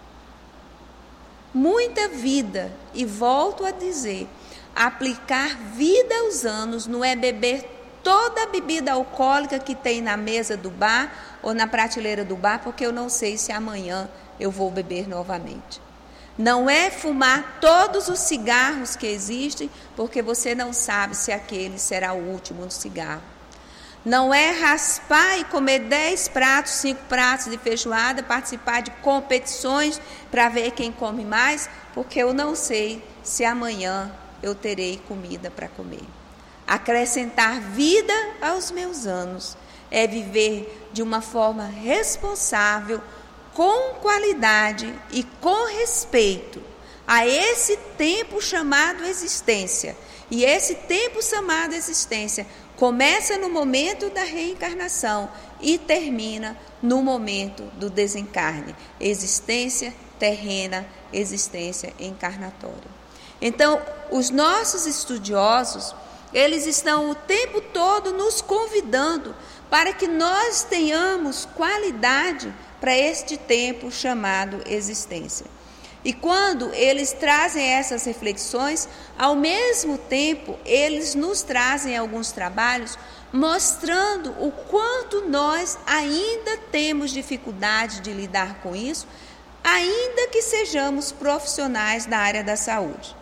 Muita vida. E volto a dizer, aplicar vida aos anos não é beber toda a bebida alcoólica que tem na mesa do bar ou na prateleira do bar, porque eu não sei se amanhã eu vou beber novamente. Não é fumar todos os cigarros que existem, porque você não sabe se aquele será o último cigarro. Não é raspar e comer dez pratos, cinco pratos de feijoada, participar de competições para ver quem come mais, porque eu não sei se amanhã eu terei comida para comer. Acrescentar vida aos meus anos é viver de uma forma responsável, com qualidade e com respeito a esse tempo chamado existência. E esse tempo chamado existência começa no momento da reencarnação e termina no momento do desencarne. Existência terrena, existência encarnatória. Então, os nossos estudiosos, eles estão o tempo todo nos convidando para que nós tenhamos qualidade para este tempo chamado existência. E quando eles trazem essas reflexões, ao mesmo tempo, eles nos trazem alguns trabalhos mostrando o quanto nós ainda temos dificuldade de lidar com isso, ainda que sejamos profissionais da área da saúde.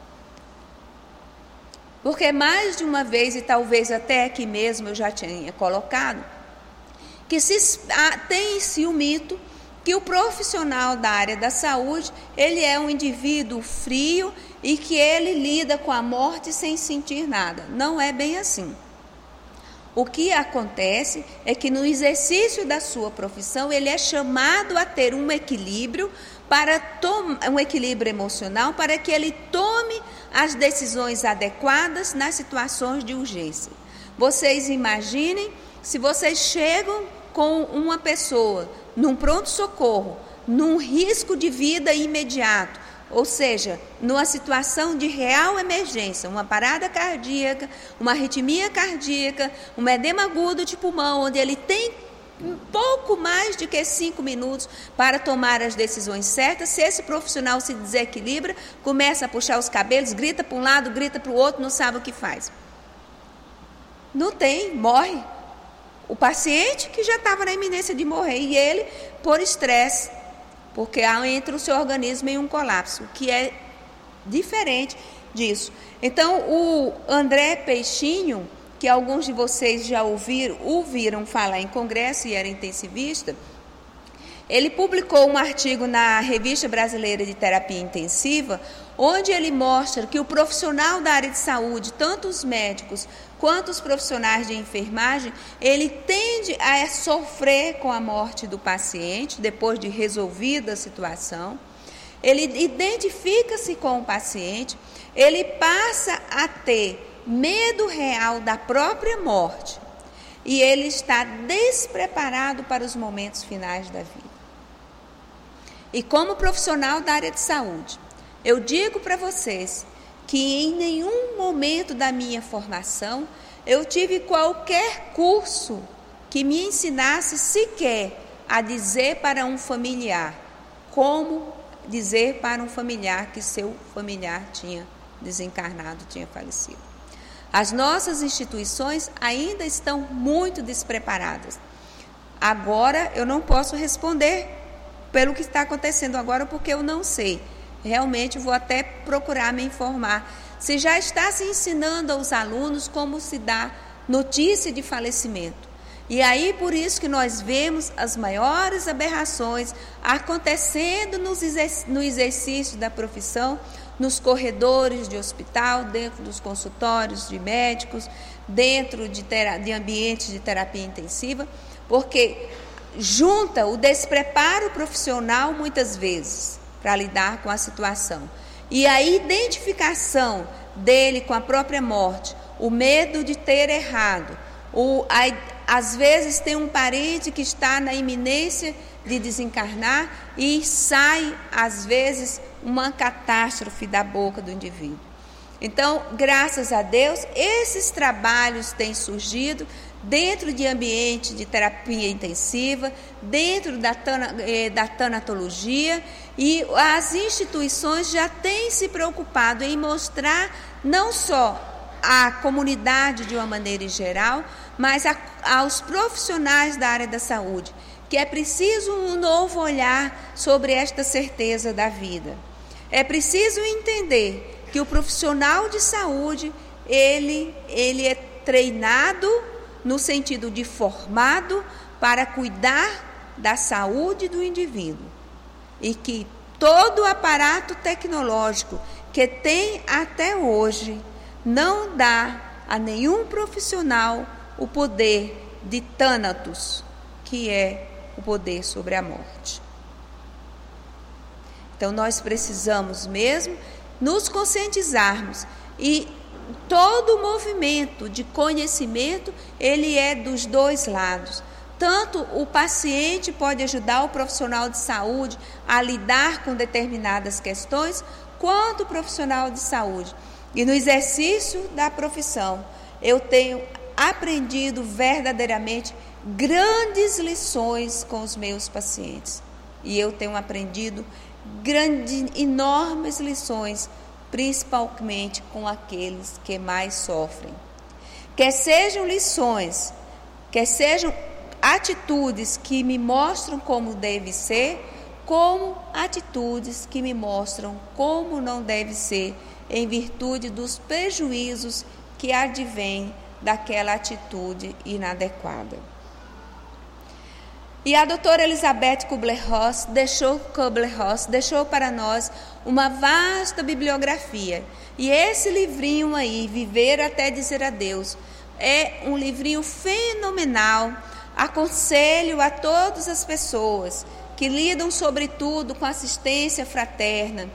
Porque mais de uma vez, e talvez até aqui mesmo eu já tinha colocado, que se, tem-se o mito que o profissional da área da saúde, ele é um indivíduo frio e que ele lida com a morte sem sentir nada. Não é bem assim. O que acontece é que no exercício da sua profissão, ele é chamado a ter um equilíbrio, para tom- um equilíbrio emocional, para que ele tome as decisões adequadas nas situações de urgência. Vocês imaginem se vocês chegam com uma pessoa num pronto-socorro, num risco de vida imediato, ou seja, numa situação de real emergência, uma parada cardíaca, uma arritmia cardíaca, um edema agudo de pulmão, onde ele tem um pouco mais de que cinco minutos para tomar as decisões certas. Se esse profissional se desequilibra, começa a puxar os cabelos, grita para um lado, grita para o outro, não sabe o que faz. Não tem, morre. O paciente que já estava na iminência de morrer, e ele por estresse, porque entra o seu organismo em um colapso, o que é diferente disso. Então, o André Peixinho, que alguns de vocês já ouviram, ouviram falar em congresso e era intensivista, ele publicou um artigo na Revista Brasileira de Terapia Intensiva, onde ele mostra que o profissional da área de saúde, tanto os médicos quanto os profissionais de enfermagem, ele tende a sofrer com a morte do paciente, depois de resolvida a situação. Ele identifica-se com o paciente, ele passa a ter medo real da própria morte e ele está despreparado para os momentos finais da vida. E como profissional da área de saúde, eu digo para vocês que em nenhum momento da minha formação eu tive qualquer curso que me ensinasse sequer a dizer para um familiar como dizer para um familiar que seu familiar tinha desencarnado, tinha falecido. As nossas instituições ainda estão muito despreparadas. Agora eu não posso responder pelo que está acontecendo agora, porque eu não sei. Realmente vou até procurar me informar. Se já está se ensinando aos alunos como se dá notícia de falecimento. E aí, por isso que nós vemos as maiores aberrações acontecendo nos exerc- no exercício da profissão, nos corredores de hospital, dentro dos consultórios de médicos, dentro de, tera- de ambientes de terapia intensiva, porque junta o despreparo profissional muitas vezes para lidar com a situação. E a identificação dele com a própria morte, o medo de ter errado, o, a, às vezes tem um parente que está na iminência de desencarnar e sai, às vezes, uma catástrofe da boca do indivíduo. Então, graças a Deus, esses trabalhos têm surgido dentro de ambiente de terapia intensiva, dentro da, tana, eh, da tanatologia, e as instituições já têm se preocupado em mostrar não só à comunidade de uma maneira geral, mas a, aos profissionais da área da saúde, que é preciso um novo olhar sobre esta certeza da vida. É preciso entender que o profissional de saúde, ele, ele é treinado no sentido de formado para cuidar da saúde do indivíduo. E que todo o aparato tecnológico que tem até hoje não dá a nenhum profissional o poder de Thanatos, que é o poder sobre a morte. Então nós precisamos mesmo nos conscientizarmos, e todo o movimento de conhecimento, ele é dos dois lados. Tanto o paciente pode ajudar o profissional de saúde a lidar com determinadas questões, quanto o profissional de saúde. E no exercício da profissão, eu tenho aprendido verdadeiramente grandes lições com os meus pacientes. E eu tenho aprendido grandes, enormes lições, principalmente com aqueles que mais sofrem. Quer sejam lições, quer sejam atitudes que me mostram como deve ser, como atitudes que me mostram como não deve ser, em virtude dos prejuízos que advêm daquela atitude inadequada. E a doutora Elizabeth Kubler-Ross deixou, Kubler-Ross deixou para nós uma vasta bibliografia. E esse livrinho aí, Viver até Dizer Adeus, é um livrinho fenomenal. Aconselho a todas as pessoas que lidam, sobretudo, com assistência fraterna,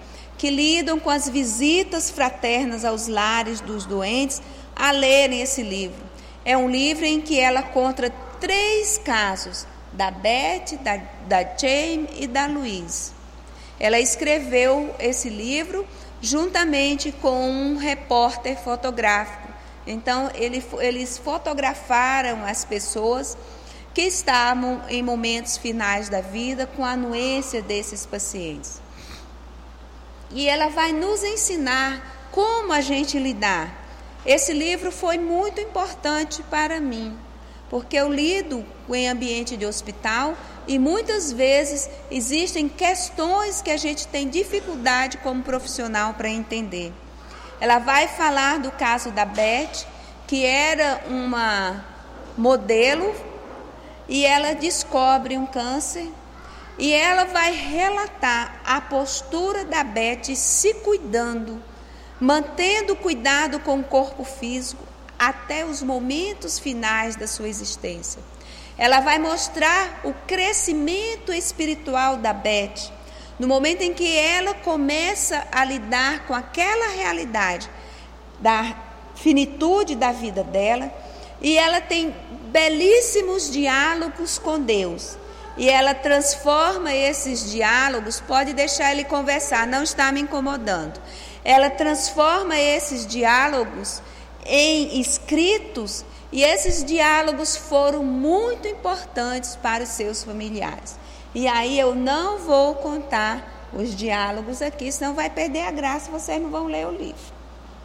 que lidam com as visitas fraternas aos lares dos doentes, a lerem esse livro. É um livro em que ela conta três casos, da Beth, da, da Jamie e da Louise. Ela escreveu esse livro juntamente com um repórter fotográfico. Então, ele, eles fotografaram as pessoas que estavam em momentos finais da vida com a anuência desses pacientes. E ela vai nos ensinar como a gente lidar. Esse livro foi muito importante para mim, porque eu lido em ambiente de hospital e muitas vezes existem questões que a gente tem dificuldade como profissional para entender. Ela vai falar do caso da Beth, que era uma modelo, e ela descobre um câncer, e ela vai relatar a postura da Beth se cuidando, mantendo cuidado com o corpo físico até os momentos finais da sua existência. Ela vai mostrar o crescimento espiritual da Beth, no momento em que ela começa a lidar com aquela realidade da finitude da vida dela, e ela tem belíssimos diálogos com Deus. E ela transforma esses diálogos, pode deixar ele conversar, não está me incomodando. Ela transforma esses diálogos em escritos, e esses diálogos foram muito importantes para os seus familiares. E aí eu não vou contar os diálogos aqui, senão vai perder a graça, vocês não vão ler o livro.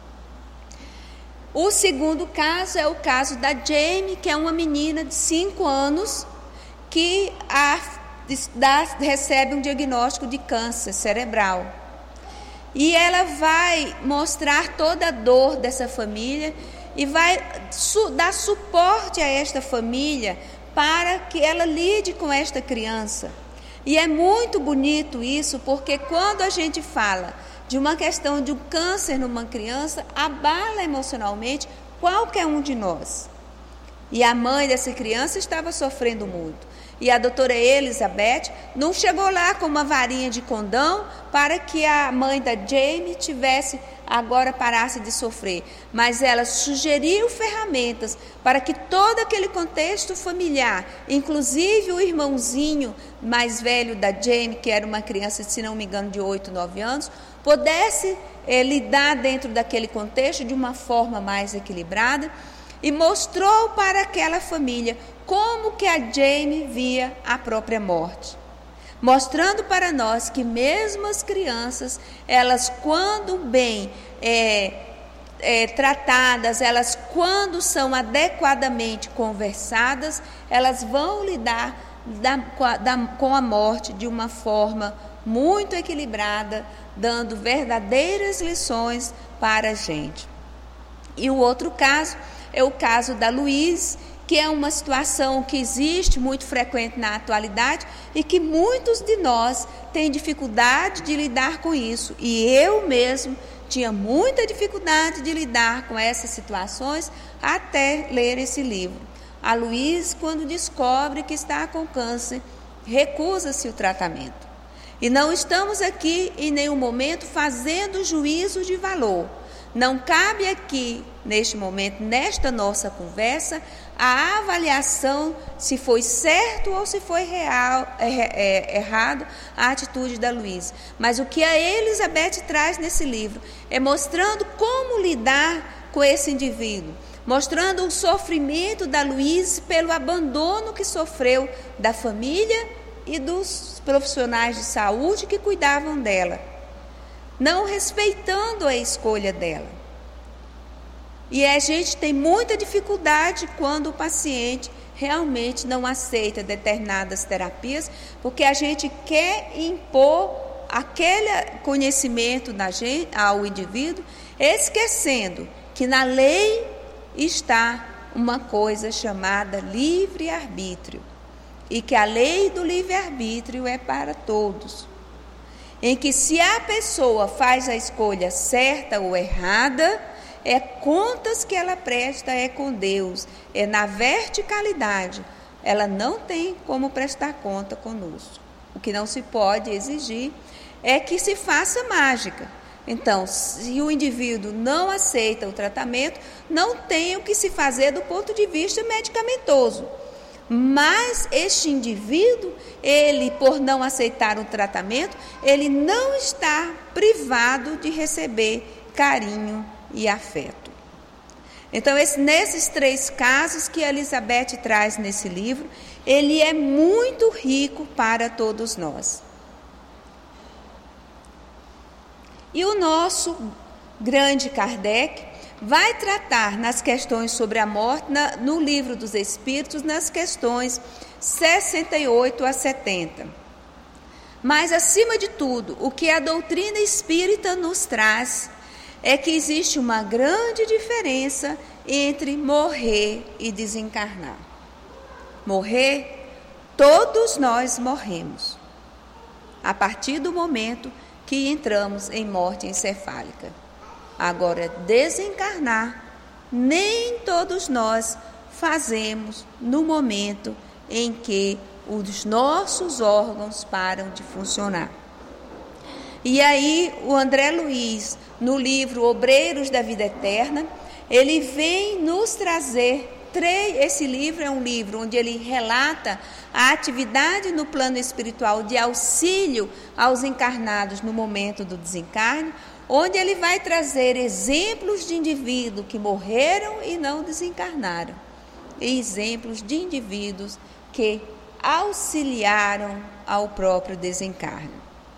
O segundo caso é o caso da Jamie, que é uma menina de cinco anos que a, da, recebe um diagnóstico de câncer cerebral. E ela vai mostrar toda a dor dessa família e vai su, dar suporte a esta família para que ela lide com esta criança. E é muito bonito isso, porque quando a gente fala de uma questão de um câncer numa criança, abala emocionalmente qualquer um de nós. E a mãe dessa criança estava sofrendo muito. E a doutora Elizabeth não chegou lá com uma varinha de condão para que a mãe da Jamie tivesse, agora parasse de sofrer. Mas ela sugeriu ferramentas para que todo aquele contexto familiar, inclusive o irmãozinho mais velho da Jamie, que era uma criança, se não me engano, de oito, nove anos, pudesse eh, lidar dentro daquele contexto de uma forma mais equilibrada, e mostrou para aquela família como que a Jamie via a própria morte, mostrando para nós que mesmo as crianças, elas quando bem é, é, tratadas, elas quando são adequadamente conversadas, elas vão lidar da, da, com a morte de uma forma muito equilibrada, dando verdadeiras lições para a gente. E o outro caso é o caso da Louise, que é uma situação que existe muito frequente na atualidade e que muitos de nós têm dificuldade de lidar com isso. E eu mesmo tinha muita dificuldade de lidar com essas situações até ler esse livro. A Louise, quando descobre que está com câncer, recusa-se o tratamento. E não estamos aqui em nenhum momento fazendo juízo de valor. Não cabe aqui, neste momento, nesta nossa conversa, a avaliação se foi certo ou se foi real, é, é, errado a atitude da Louise. Mas o que a Elizabeth traz nesse livro é mostrando como lidar com esse indivíduo, mostrando o sofrimento da Louise pelo abandono que sofreu da família e dos profissionais de saúde que cuidavam dela, não respeitando a escolha dela. E a gente tem muita dificuldade quando o paciente realmente não aceita determinadas terapias, porque a gente quer impor aquele conhecimento na gente, ao indivíduo, esquecendo que na lei está uma coisa chamada livre-arbítrio, e que a lei do livre-arbítrio é para todos, em que se a pessoa faz a escolha certa ou errada, é contas que ela presta é com Deus, é na verticalidade, ela não tem como prestar conta conosco. O que não se pode exigir é que se faça mágica. Então, se o indivíduo não aceita o tratamento, não tem o que se fazer do ponto de vista medicamentoso. Mas este indivíduo, ele, por não aceitar o tratamento, ele não está privado de receber carinho e afeto. Então, esse, nesses três casos que a Elizabeth traz nesse livro, ele é muito rico para todos nós. E o nosso grande Kardec vai tratar nas questões sobre a morte, na, no Livro dos Espíritos, nas questões sessenta e oito a setenta. Mas, acima de tudo, o que a doutrina espírita nos traz é que existe uma grande diferença entre morrer e desencarnar. Morrer, todos nós morremos, a partir do momento que entramos em morte encefálica. Agora, desencarnar, nem todos nós fazemos no momento em que os nossos órgãos param de funcionar. E aí, o André Luiz, no livro Obreiros da Vida Eterna, ele vem nos trazer, esse livro é um livro onde ele relata a atividade no plano espiritual de auxílio aos encarnados no momento do desencarne, onde ele vai trazer exemplos de indivíduos que morreram e não desencarnaram, e exemplos de indivíduos que auxiliaram ao próprio desencarne.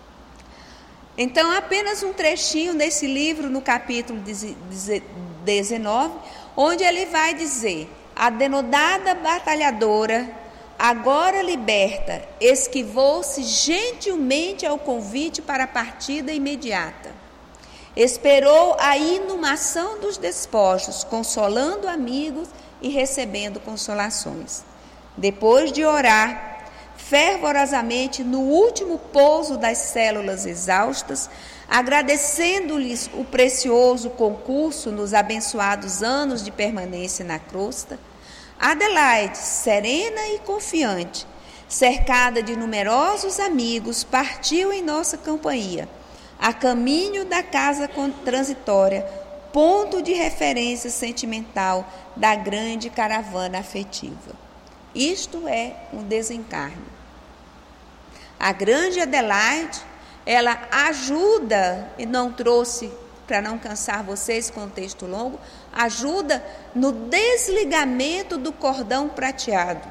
Então, apenas um trechinho nesse livro, no capítulo dezenove, onde ele vai dizer: a denodada batalhadora, agora liberta, esquivou-se gentilmente ao convite para a partida imediata. Esperou a inumação dos despojos, consolando amigos e recebendo consolações. Depois de orar fervorosamente no último pouso das células exaustas, agradecendo-lhes o precioso concurso nos abençoados anos de permanência na crosta, Adelaide, serena e confiante, cercada de numerosos amigos, partiu em nossa companhia, a caminho da casa transitória, ponto de referência sentimental da grande caravana afetiva. Isto é um desencarne. A grande Adelaide, ela ajuda, e não trouxe, para não cansar vocês com o texto longo, ajuda no desligamento do cordão prateado.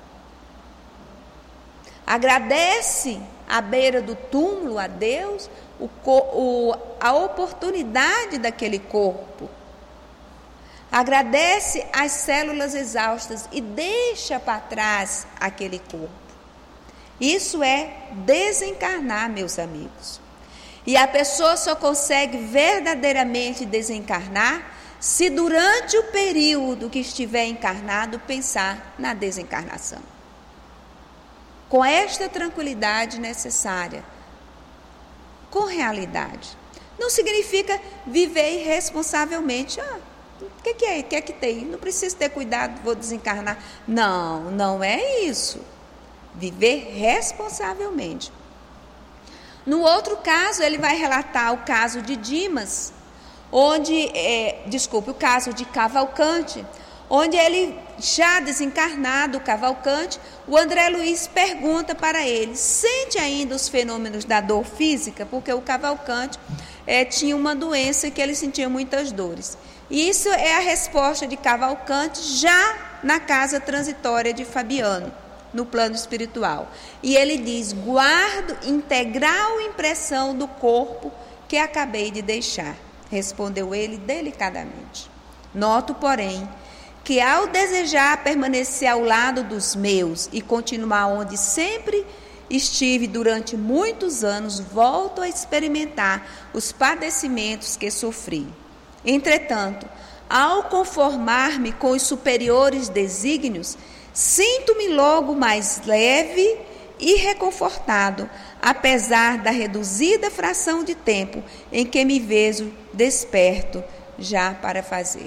Agradece à beira do túmulo a Deus o, o, a oportunidade daquele corpo. Agradece às células exaustas e deixa para trás aquele corpo. Isso é desencarnar, meus amigos. E a pessoa só consegue verdadeiramente desencarnar se durante o período que estiver encarnado pensar na desencarnação. Com esta tranquilidade necessária, com realidade. Não significa viver irresponsavelmente. Ah, o que, que é? O que é que tem? Não preciso ter cuidado, vou desencarnar. Não, não é isso. Viver responsavelmente. No outro caso, ele vai relatar o caso de Dimas, onde, é, desculpe, o caso de Cavalcante, onde ele, já desencarnado, o Cavalcante, o André Luiz pergunta para ele, sente ainda os fenômenos da dor física? Porque o Cavalcante é, tinha uma doença que ele sentia muitas dores. E isso é a resposta de Cavalcante já na casa transitória de Fabiano, no plano espiritual. E ele diz: guardo integral impressão do corpo que acabei de deixar. Respondeu ele delicadamente. Noto, porém, que ao desejar permanecer ao lado dos meus e continuar onde sempre estive durante muitos anos, volto a experimentar os padecimentos que sofri. Entretanto, ao conformar-me com os superiores desígnios, sinto-me logo mais leve e reconfortado, apesar da reduzida fração de tempo em que me vejo desperto já para fazer.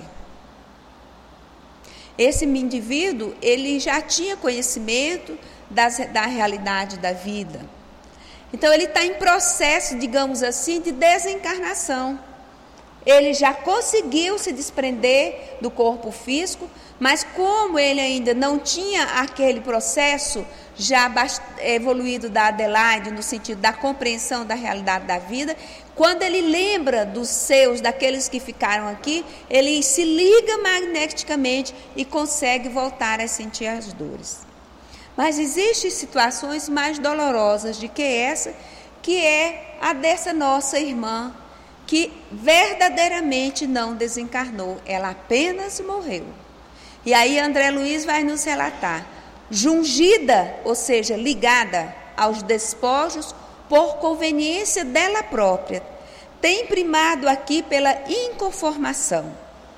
Esse indivíduo, ele já tinha conhecimento das, da realidade da vida. Então ele está em processo, digamos assim, de desencarnação. Ele já conseguiu se desprender do corpo físico, mas como ele ainda não tinha aquele processo já evoluído da Adelaide, no sentido da compreensão da realidade da vida, quando ele lembra dos seus, daqueles que ficaram aqui, ele se liga magneticamente e consegue voltar a sentir as dores. Mas existem situações mais dolorosas do que essa, que é a dessa nossa irmã, que verdadeiramente não desencarnou, ela apenas morreu. E aí André Luiz vai nos relatar, jungida, ou seja, ligada aos despojos por conveniência dela própria, tem primado aqui pela inconformação.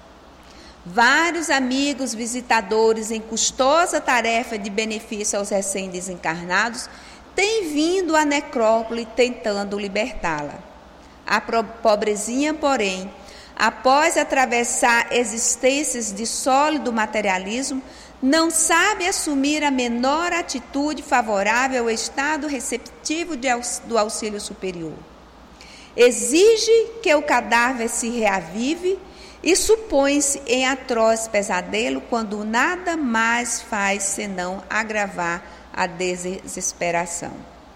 Vários amigos visitadores em custosa tarefa de benefício aos recém-desencarnados têm vindo à necrópole tentando libertá-la. A pobrezinha, porém, após atravessar existências de sólido materialismo, não sabe assumir a menor atitude favorável ao estado receptivo de, do auxílio superior. Exige que o cadáver se reavive e supõe-se em atroz pesadelo quando nada mais faz senão agravar a desesperação.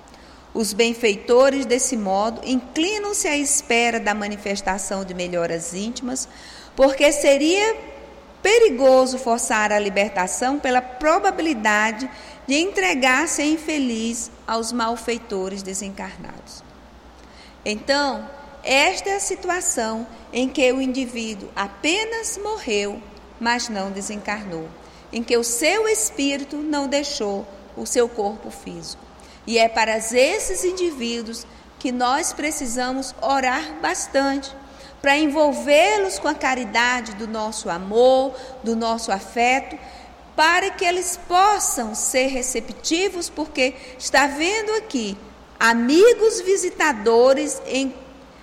Os benfeitores, desse modo, inclinam-se à espera da manifestação de melhoras íntimas, porque seria perigoso forçar a libertação pela probabilidade de entregar-se a infeliz aos malfeitores desencarnados. Então, esta é a situação em que o indivíduo apenas morreu, mas não desencarnou, em que o seu espírito não deixou o seu corpo físico. E é para esses indivíduos que nós precisamos orar bastante, para envolvê-los com a caridade do nosso amor, do nosso afeto, para que eles possam ser receptivos, porque está vendo aqui amigos visitadores, em,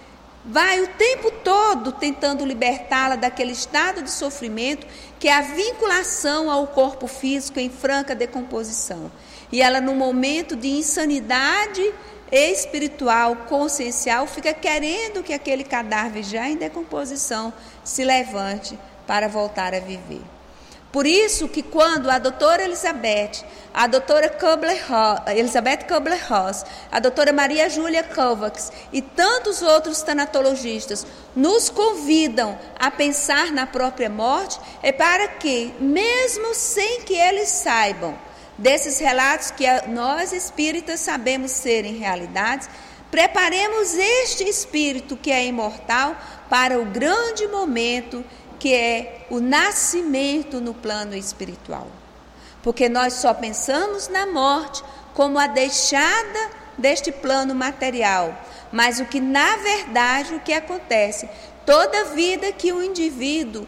vai o tempo todo tentando libertá-la daquele estado de sofrimento, que é a vinculação ao corpo físico em franca decomposição. E ela, no momento de insanidade espiritual, consciencial, fica querendo que aquele cadáver já em decomposição se levante para voltar a viver. Por isso que quando a doutora Elizabeth, a doutora Kubler-Ross, Elizabeth Kubler-Ross, a doutora Maria Júlia Kovacs e tantos outros tanatologistas nos convidam a pensar na própria morte, é para que, mesmo sem que eles saibam desses relatos que nós espíritas sabemos serem realidades, preparemos este espírito que é imortal para o grande momento que é o nascimento no plano espiritual. Porque nós só pensamos na morte como a deixada deste plano material, mas o que na verdade o que acontece, toda vida que o indivíduo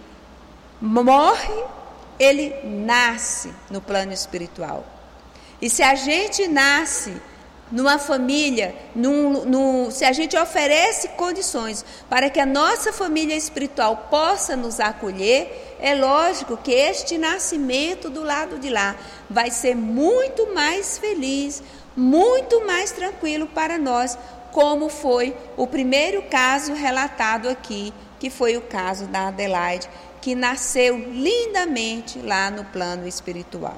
morre, ele nasce no plano espiritual. E se a gente nasce numa família, num, num, se a gente oferece condições para que a nossa família espiritual possa nos acolher, é lógico que este nascimento do lado de lá vai ser muito mais feliz, muito mais tranquilo para nós, como foi o primeiro caso relatado aqui, que foi o caso da Adelaide, que nasceu lindamente lá no plano espiritual.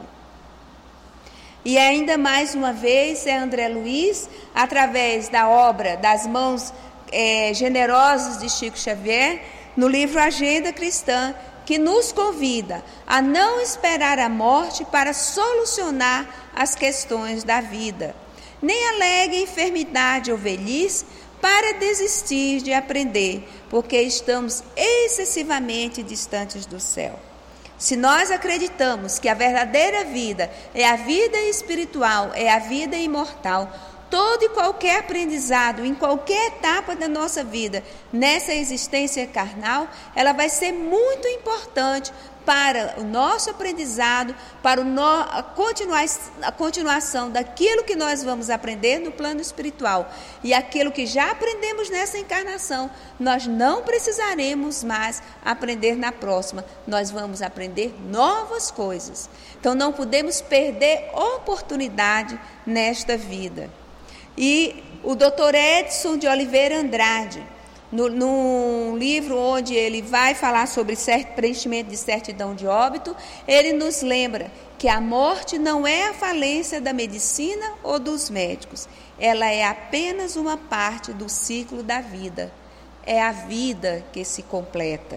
E ainda mais uma vez é André Luiz, através da obra das mãos é, generosas de Chico Xavier, no livro Agenda Cristã, que nos convida a não esperar a morte para solucionar as questões da vida, nem alegue enfermidade ou velhice para desistir de aprender, porque estamos excessivamente distantes do céu. Se nós acreditamos que a verdadeira vida é a vida espiritual, é a vida imortal, todo e qualquer aprendizado, em qualquer etapa da nossa vida, nessa existência carnal, ela vai ser muito importante para o nosso aprendizado, para o no, a, continua, a continuação daquilo que nós vamos aprender no plano espiritual. E aquilo que já aprendemos nessa encarnação, nós não precisaremos mais aprender na próxima. Nós vamos aprender novas coisas. Então não podemos perder oportunidade nesta vida. E o doutor Edson de Oliveira Andrade, no, no livro onde ele vai falar sobre cert, preenchimento de certidão de óbito, ele nos lembra que a morte não é a falência da medicina ou dos médicos, ela é apenas uma parte do ciclo da vida. É a vida que se completa.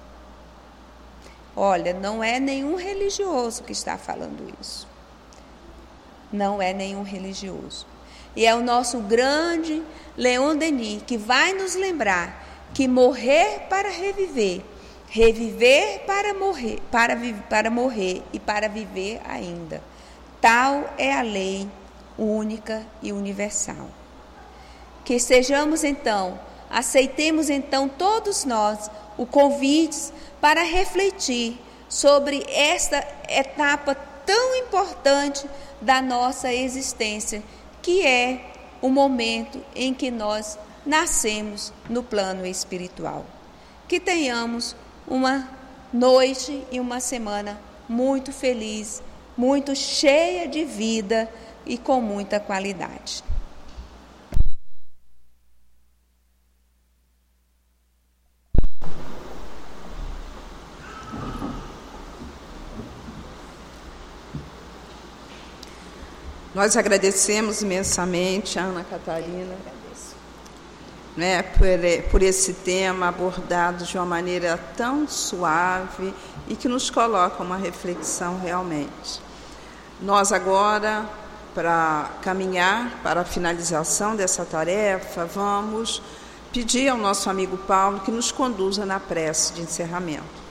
Olha, não é nenhum religioso que está falando isso. Não é nenhum religioso. E é o nosso grande Leon Denis que vai nos lembrar que morrer para reviver, reviver para morrer, para, para morrer e para viver ainda. Tal é a lei única e universal. Que sejamos então, aceitemos então todos nós o convite para refletir sobre esta etapa tão importante da nossa existência, que é o momento em que nós nascemos no plano espiritual. Que tenhamos uma noite e uma semana muito feliz, muito cheia de vida e com muita qualidade. Nós agradecemos imensamente a Ana Catarina, né, por, por esse tema abordado de uma maneira tão suave e que nos coloca uma reflexão realmente. Nós agora, para caminhar para a finalização dessa tarefa, vamos pedir ao nosso amigo Paulo que nos conduza na prece de encerramento.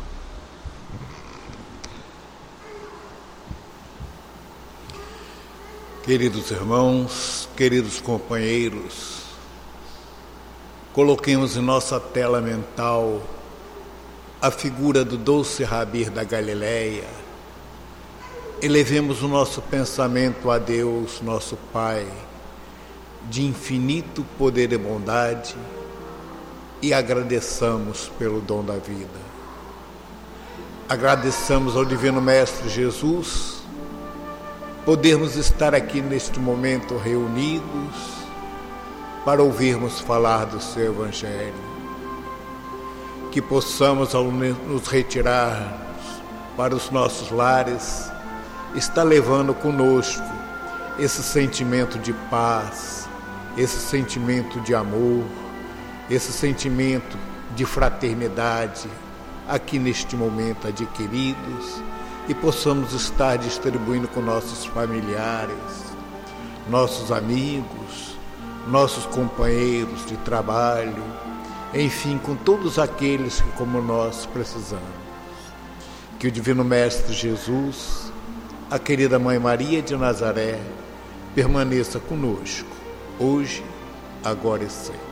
Queridos irmãos, queridos companheiros, coloquemos em nossa tela mental a figura do doce Rabi da Galileia. Elevemos o nosso pensamento a Deus, nosso Pai, de infinito poder e bondade, e agradeçamos pelo dom da vida. Agradeçamos ao Divino Mestre Jesus podermos estar aqui neste momento reunidos para ouvirmos falar do seu Evangelho. Que possamos, ao nos retirarmos para os nossos lares, estar levando conosco esse sentimento de paz, esse sentimento de amor, esse sentimento de fraternidade, aqui neste momento adquiridos, e possamos estar distribuindo com nossos familiares, nossos amigos, nossos companheiros de trabalho, enfim, com todos aqueles que, como nós, precisamos. Que o Divino Mestre Jesus, a querida Mãe Maria de Nazaré, permaneça conosco, hoje, agora e sempre.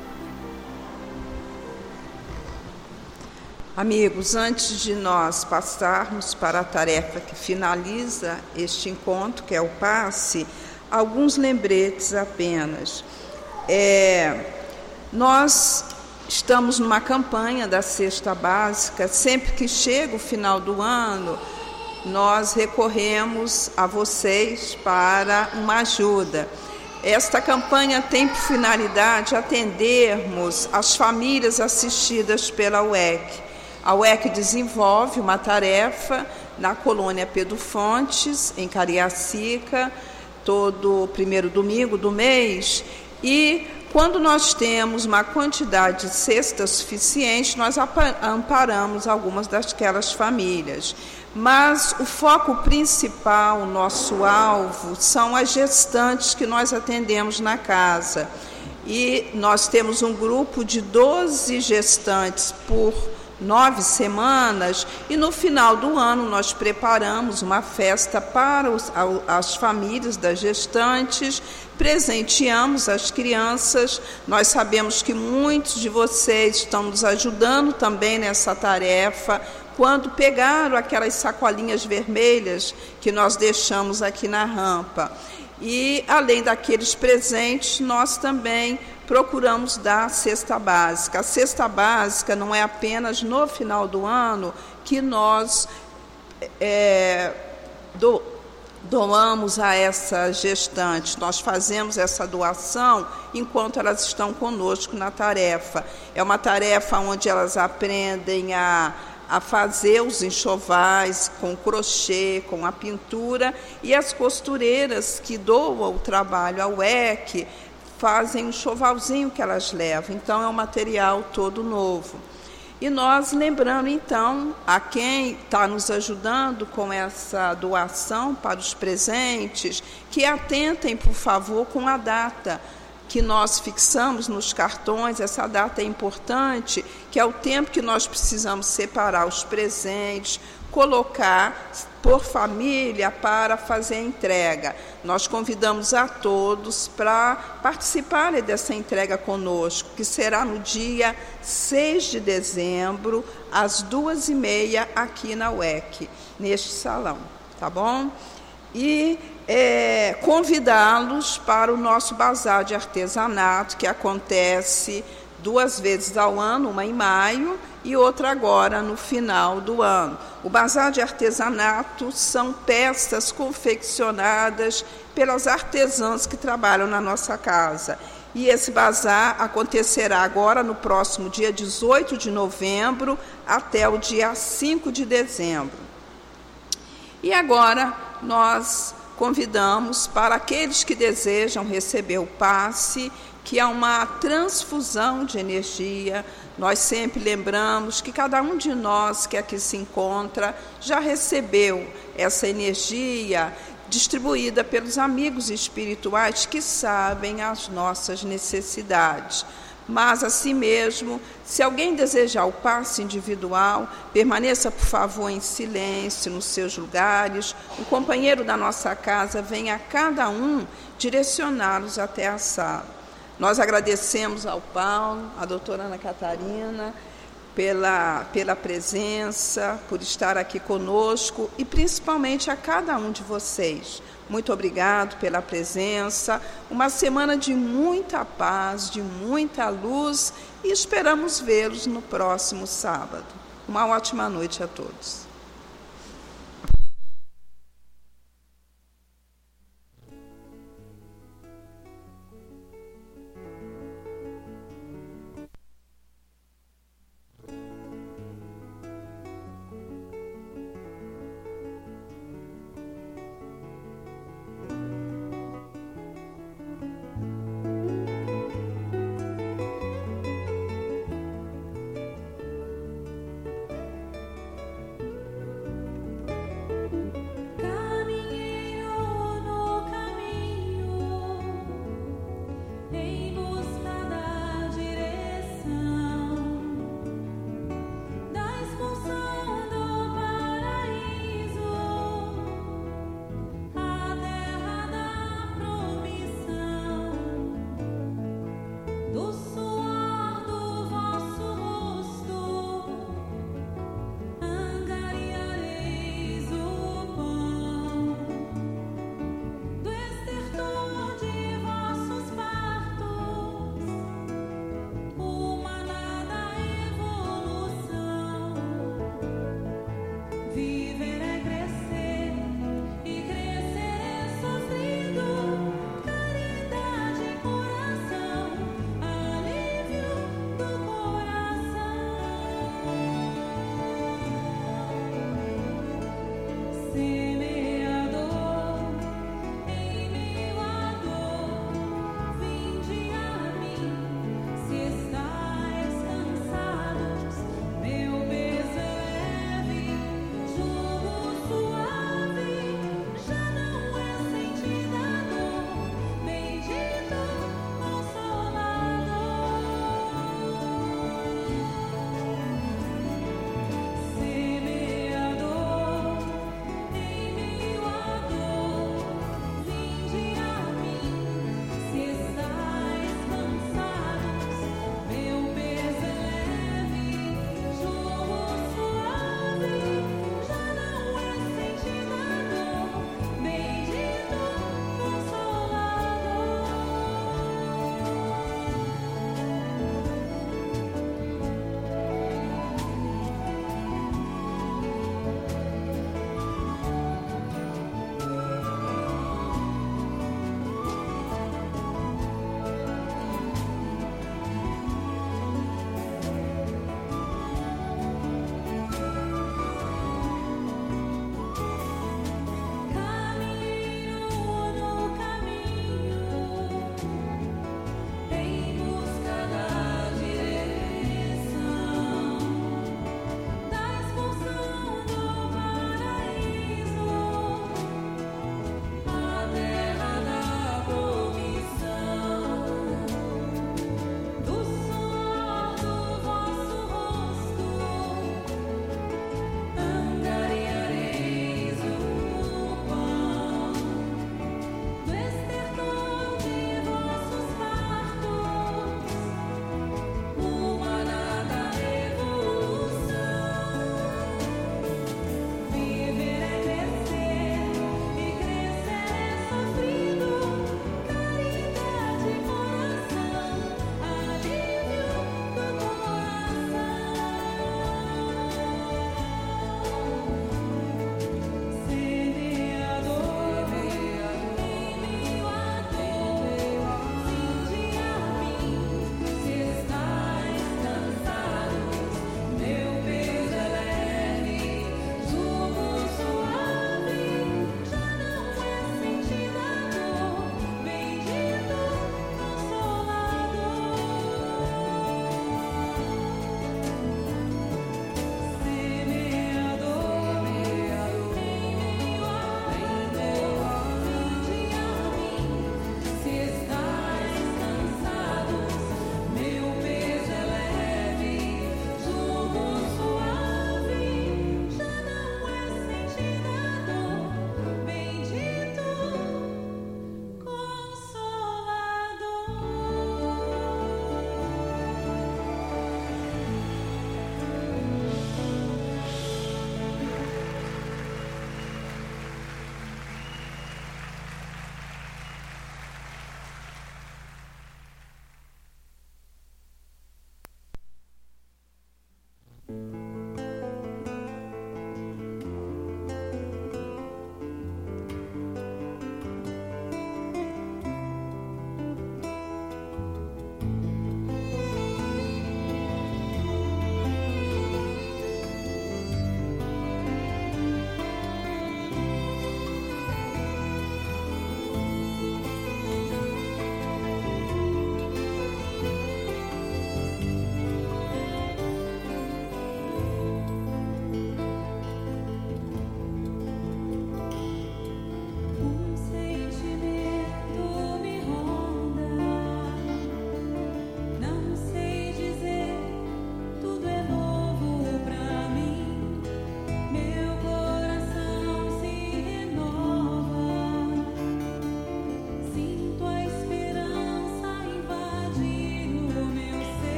Amigos, antes de nós passarmos para a tarefa que finaliza este encontro, que é o passe, alguns lembretes apenas. É, nós estamos numa campanha da Cesta Básica. Sempre que chega o final do ano, nós recorremos a vocês para uma ajuda. Esta campanha tem por finalidade atendermos as famílias assistidas pela U E C. A U E C desenvolve uma tarefa na colônia Pedro Fontes, em Cariacica, todo primeiro domingo do mês, e quando nós temos uma quantidade de cestas suficiente, nós amparamos algumas daquelas famílias. Mas o foco principal, o nosso alvo, são as gestantes que nós atendemos na casa. E nós temos um grupo de doze gestantes por nove semanas, e no final do ano nós preparamos uma festa para os, as famílias das gestantes, presenteamos as crianças. Nós sabemos que muitos de vocês estão nos ajudando também nessa tarefa, quando pegaram aquelas sacolinhas vermelhas que nós deixamos aqui na rampa. E, além daqueles presentes, nós também procuramos dar a cesta básica. A cesta básica não é apenas no final do ano que nós é, do, doamos a essa gestante, nós fazemos essa doação enquanto elas estão conosco na tarefa. É uma tarefa onde elas aprendem a, a fazer os enxovais com crochê, com a pintura, e as costureiras que doam o trabalho ao E C fazem um enxovalzinho que elas levam. Então, é um material todo novo. E nós lembrando, então, a quem está nos ajudando com essa doação para os presentes, que atentem, por favor, com a data que nós fixamos nos cartões. Essa data é importante, que é o tempo que nós precisamos separar os presentes, colocar por família para fazer a entrega. Nós convidamos a todos para participarem dessa entrega conosco, que será no dia seis de dezembro, às duas e meia, aqui na U E C, neste salão, tá bom? E é, convidá-los para o nosso bazar de artesanato, que acontece duas vezes ao ano, uma em maio e outra agora no final do ano. O bazar de artesanato são peças confeccionadas pelas artesãs que trabalham na nossa casa. E esse bazar acontecerá agora no próximo dia dezoito de novembro até o dia cinco de dezembro. E agora nós convidamos para aqueles que desejam receber o passe, que é uma transfusão de energia. Nós sempre lembramos que cada um de nós que aqui se encontra já recebeu essa energia distribuída pelos amigos espirituais que sabem as nossas necessidades. Mas, assim mesmo, se alguém desejar o passe individual, permaneça, por favor, em silêncio nos seus lugares. O companheiro da nossa casa vem a cada um direcioná-los até a sala. Nós agradecemos ao Paulo, à doutora Ana Catarina, pela, pela presença, por estar aqui conosco e principalmente a cada um de vocês. Muito obrigado pela presença. Uma semana de muita paz, de muita luz, e esperamos vê-los no próximo sábado. Uma ótima noite a todos.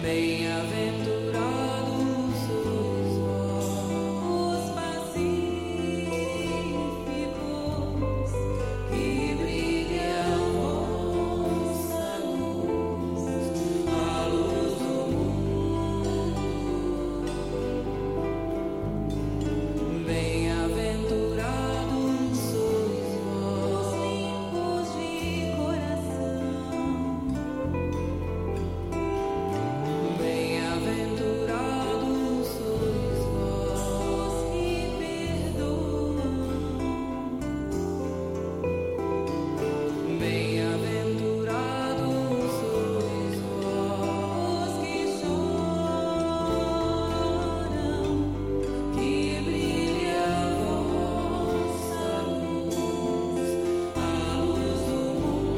bem-aventurado